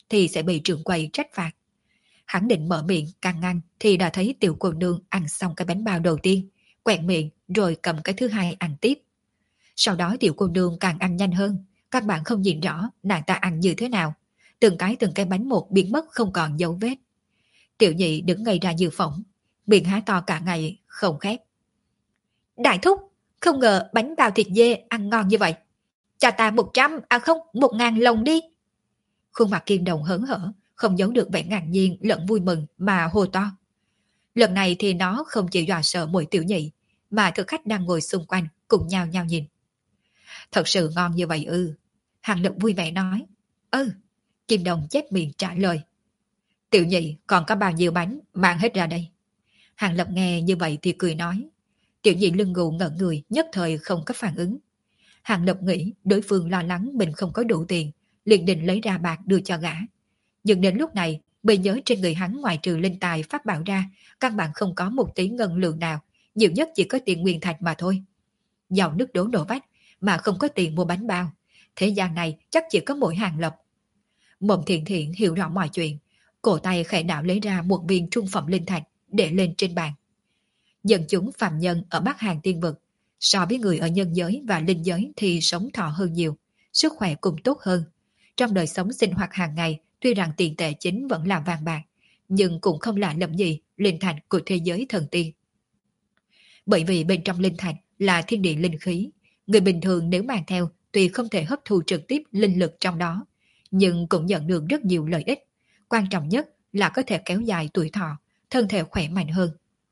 thì sẽ bị trưởng quầy trách phạt. Hắn định mở miệng can ngăn thì đã thấy tiểu cô nương ăn xong cái bánh bao đầu tiên, quẹt miệng rồi cầm cái thứ hai ăn tiếp. Sau đó tiểu cô nương càng ăn nhanh hơn, các bạn không nhìn rõ nàng ta ăn như thế nào. Từng cái bánh một biến mất không còn dấu vết. Tiểu nhị đứng ngây ra như phỏng, miệng há to cả ngày không khép. Đại thúc, không ngờ bánh bao thịt dê ăn ngon như vậy. Cho ta 100, không, 1.000 lồng đi. Khuôn mặt Kim Đồng hớn hở, không giấu được vẻ ngạc nhiên lẫn vui mừng mà hô to. Lần này thì nó không chỉ dọa sợ mỗi tiểu nhị, mà thực khách đang ngồi xung quanh cùng nhau nhau nhìn. Thật sự ngon như vậy ư? Hàng Lập vui vẻ nói. Ừ. Kim Đồng chép miệng trả lời. Tiểu nhị còn có bao nhiêu bánh, mang hết ra đây. Hàng Lập nghe như vậy thì cười nói. Tiểu nhị lưng gù ngẩn người, nhất thời không có phản ứng. Hàng Lập nghĩ đối phương lo lắng mình không có đủ tiền, liền định lấy ra bạc đưa cho gã. Nhưng đến lúc này, mới nhớ trên người hắn ngoài trừ linh tài pháp bảo ra, căn bản không có một tí ngân lượng nào, nhiều nhất chỉ có tiền nguyên thạch mà thôi. Giàu nước đổ đổ vách, mà không có tiền mua bánh bao. Thế gian này chắc chỉ có mỗi Hàng Lập. Mộng Thiện Thiện hiểu rõ mọi chuyện, cổ tay khẽ đạo lấy ra một viên trung phẩm linh thạch để lên trên bàn. Dân chúng phàm nhân ở Bắc Hàn Tiên Vực, so với người ở nhân giới và linh giới thì sống thọ hơn nhiều, sức khỏe cũng tốt hơn. Trong đời sống sinh hoạt hàng ngày, tuy rằng tiền tệ chính vẫn là vàng bạc, nhưng cũng không lạ lẫm gì linh thạch của thế giới thần tiên. Bởi vì bên trong linh thạch là thiên địa linh khí, người bình thường nếu mang theo tuy không thể hấp thu trực tiếp linh lực trong đó, nhưng cũng nhận được rất nhiều lợi ích. Quan trọng nhất là có thể kéo dài tuổi thọ, thân thể khỏe mạnh hơn.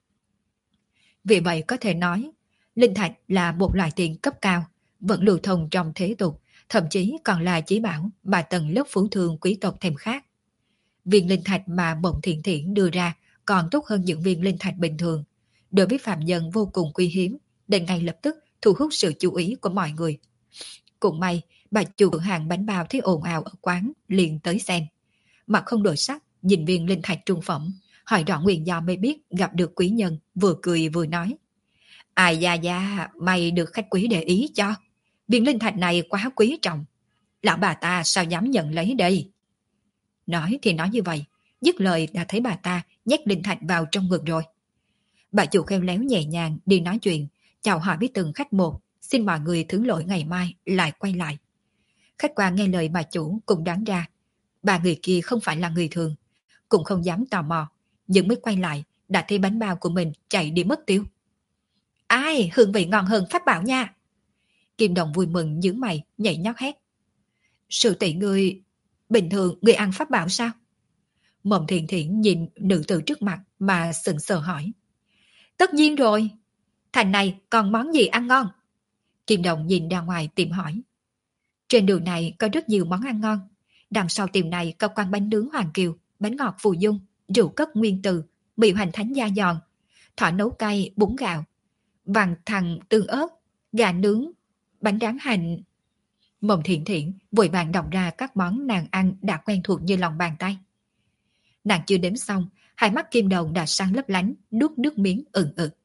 Vì vậy có thể nói, linh thạch là một loại tiền cấp cao, vẫn lưu thông trong thế tục, thậm chí còn là chí bảo mà tầng lớp phú thương quý tộc thèm khát. Viên linh thạch mà Mộng Thiện Thiện đưa ra còn tốt hơn những viên linh thạch bình thường. Đối với phạm nhân vô cùng quý hiếm, nên ngay lập tức thu hút sự chú ý của mọi người. Cũng may, bà chủ cửa hàng bánh bao thấy ồn ào ở quán, liền tới xem. Mặt không đổi sắc, nhìn viên linh thạch trung phẩm, hỏi rõ nguyên do mới biết gặp được quý nhân, vừa cười vừa nói. Ai da da, mày được khách quý để ý cho. Viên linh thạch này quá quý trọng. Lão bà ta sao dám nhận lấy đây? Nói thì nói như vậy, dứt lời đã thấy bà ta nhét linh thạch vào trong ngực rồi. Bà chủ khéo léo nhẹ nhàng đi nói chuyện, chào hỏi với từng khách một, xin mọi người thứ lỗi ngày mai lại quay lại. Khách quan nghe lời bà chủ cũng đoán ra, bà người kia không phải là người thường, cũng không dám tò mò, nhưng mới quay lại đã thấy bánh bao của mình chạy đi mất tiêu. Ai, hương vị ngon hơn pháp bảo nha. Kim Đồng vui mừng nhướng mày, nhảy nhót hét. Sư tỷ ngươi, bình thường ngươi ăn pháp bảo sao? Mộng Thiện Thiện nhìn nữ tử trước mặt mà sững sờ hỏi. Tất nhiên rồi. Thành này còn món gì ăn ngon? Kim Đồng nhìn ra ngoài tìm hỏi. Trên đường này có rất nhiều món ăn ngon. Đằng sau tiệm này có quán bánh nướng Hoàng Kiều, bánh ngọt Phù Dung, rượu cất Nguyên Từ, mì hoành thánh da giòn, thỏ nấu cay, bún gạo, vàng thằng tương ớt, gà nướng, bánh tráng hành. Mộng Thiện Thiện vội vàng đọc ra các món nàng ăn đã quen thuộc như lòng bàn tay. Nàng chưa đếm xong, hai mắt Kim Đồng đã sáng lấp lánh, nuốt nước miếng ừng ực.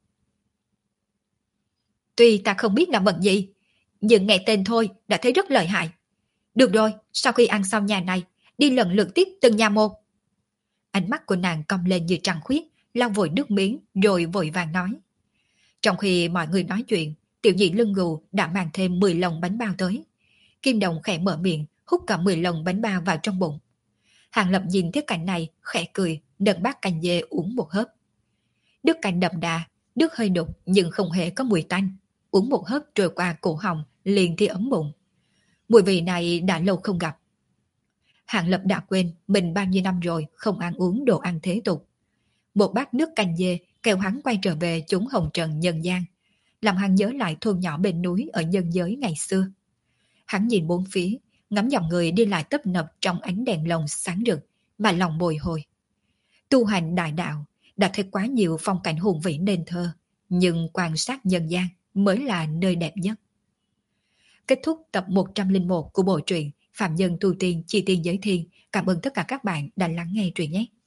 Tuy ta không biết là vật gì, nhưng nghe tên thôi đã thấy rất lợi hại. Được rồi, sau khi ăn xong nhà này, đi lần lượt tiếp từng nhà một. Ánh mắt của nàng cong lên như trăng khuyết, lau vội nước miếng rồi vội vàng nói. Trong khi mọi người nói chuyện, tiểu nhị lưng gù đã mang thêm 10 lồng bánh bao tới. Kim Đồng khẽ mở miệng, hút cả 10 lồng bánh bao vào trong bụng. Hàng Lập nhìn thấy cảnh này, khẽ cười, nâng bát canh dê uống một hớp. Nước canh đậm đà, nước hơi đục nhưng không hề có mùi tanh. Uống một hớp trôi qua cổ họng, liền thì ấm bụng. Mùi vị này đã lâu không gặp. Hàng Lập đã quên mình bao nhiêu năm rồi không ăn uống đồ ăn thế tục. Một bát nước canh dê kêu hắn quay trở về chốn hồng trần nhân gian, làm hắn nhớ lại thôn nhỏ bên núi ở nhân giới ngày xưa. Hắn nhìn bốn phía, ngắm dòng người đi lại tấp nập trong ánh đèn lồng sáng rực, mà lòng bồi hồi. Tu hành đại đạo, đã thấy quá nhiều phong cảnh hùng vĩ nên thơ, nhưng quan sát nhân gian mới là nơi đẹp nhất. Kết thúc tập 101 của bộ truyện Phạm Nhân Tu Tiên Chi Tiên Giới Thiên. Cảm ơn tất cả các bạn đã lắng nghe truyện nhé.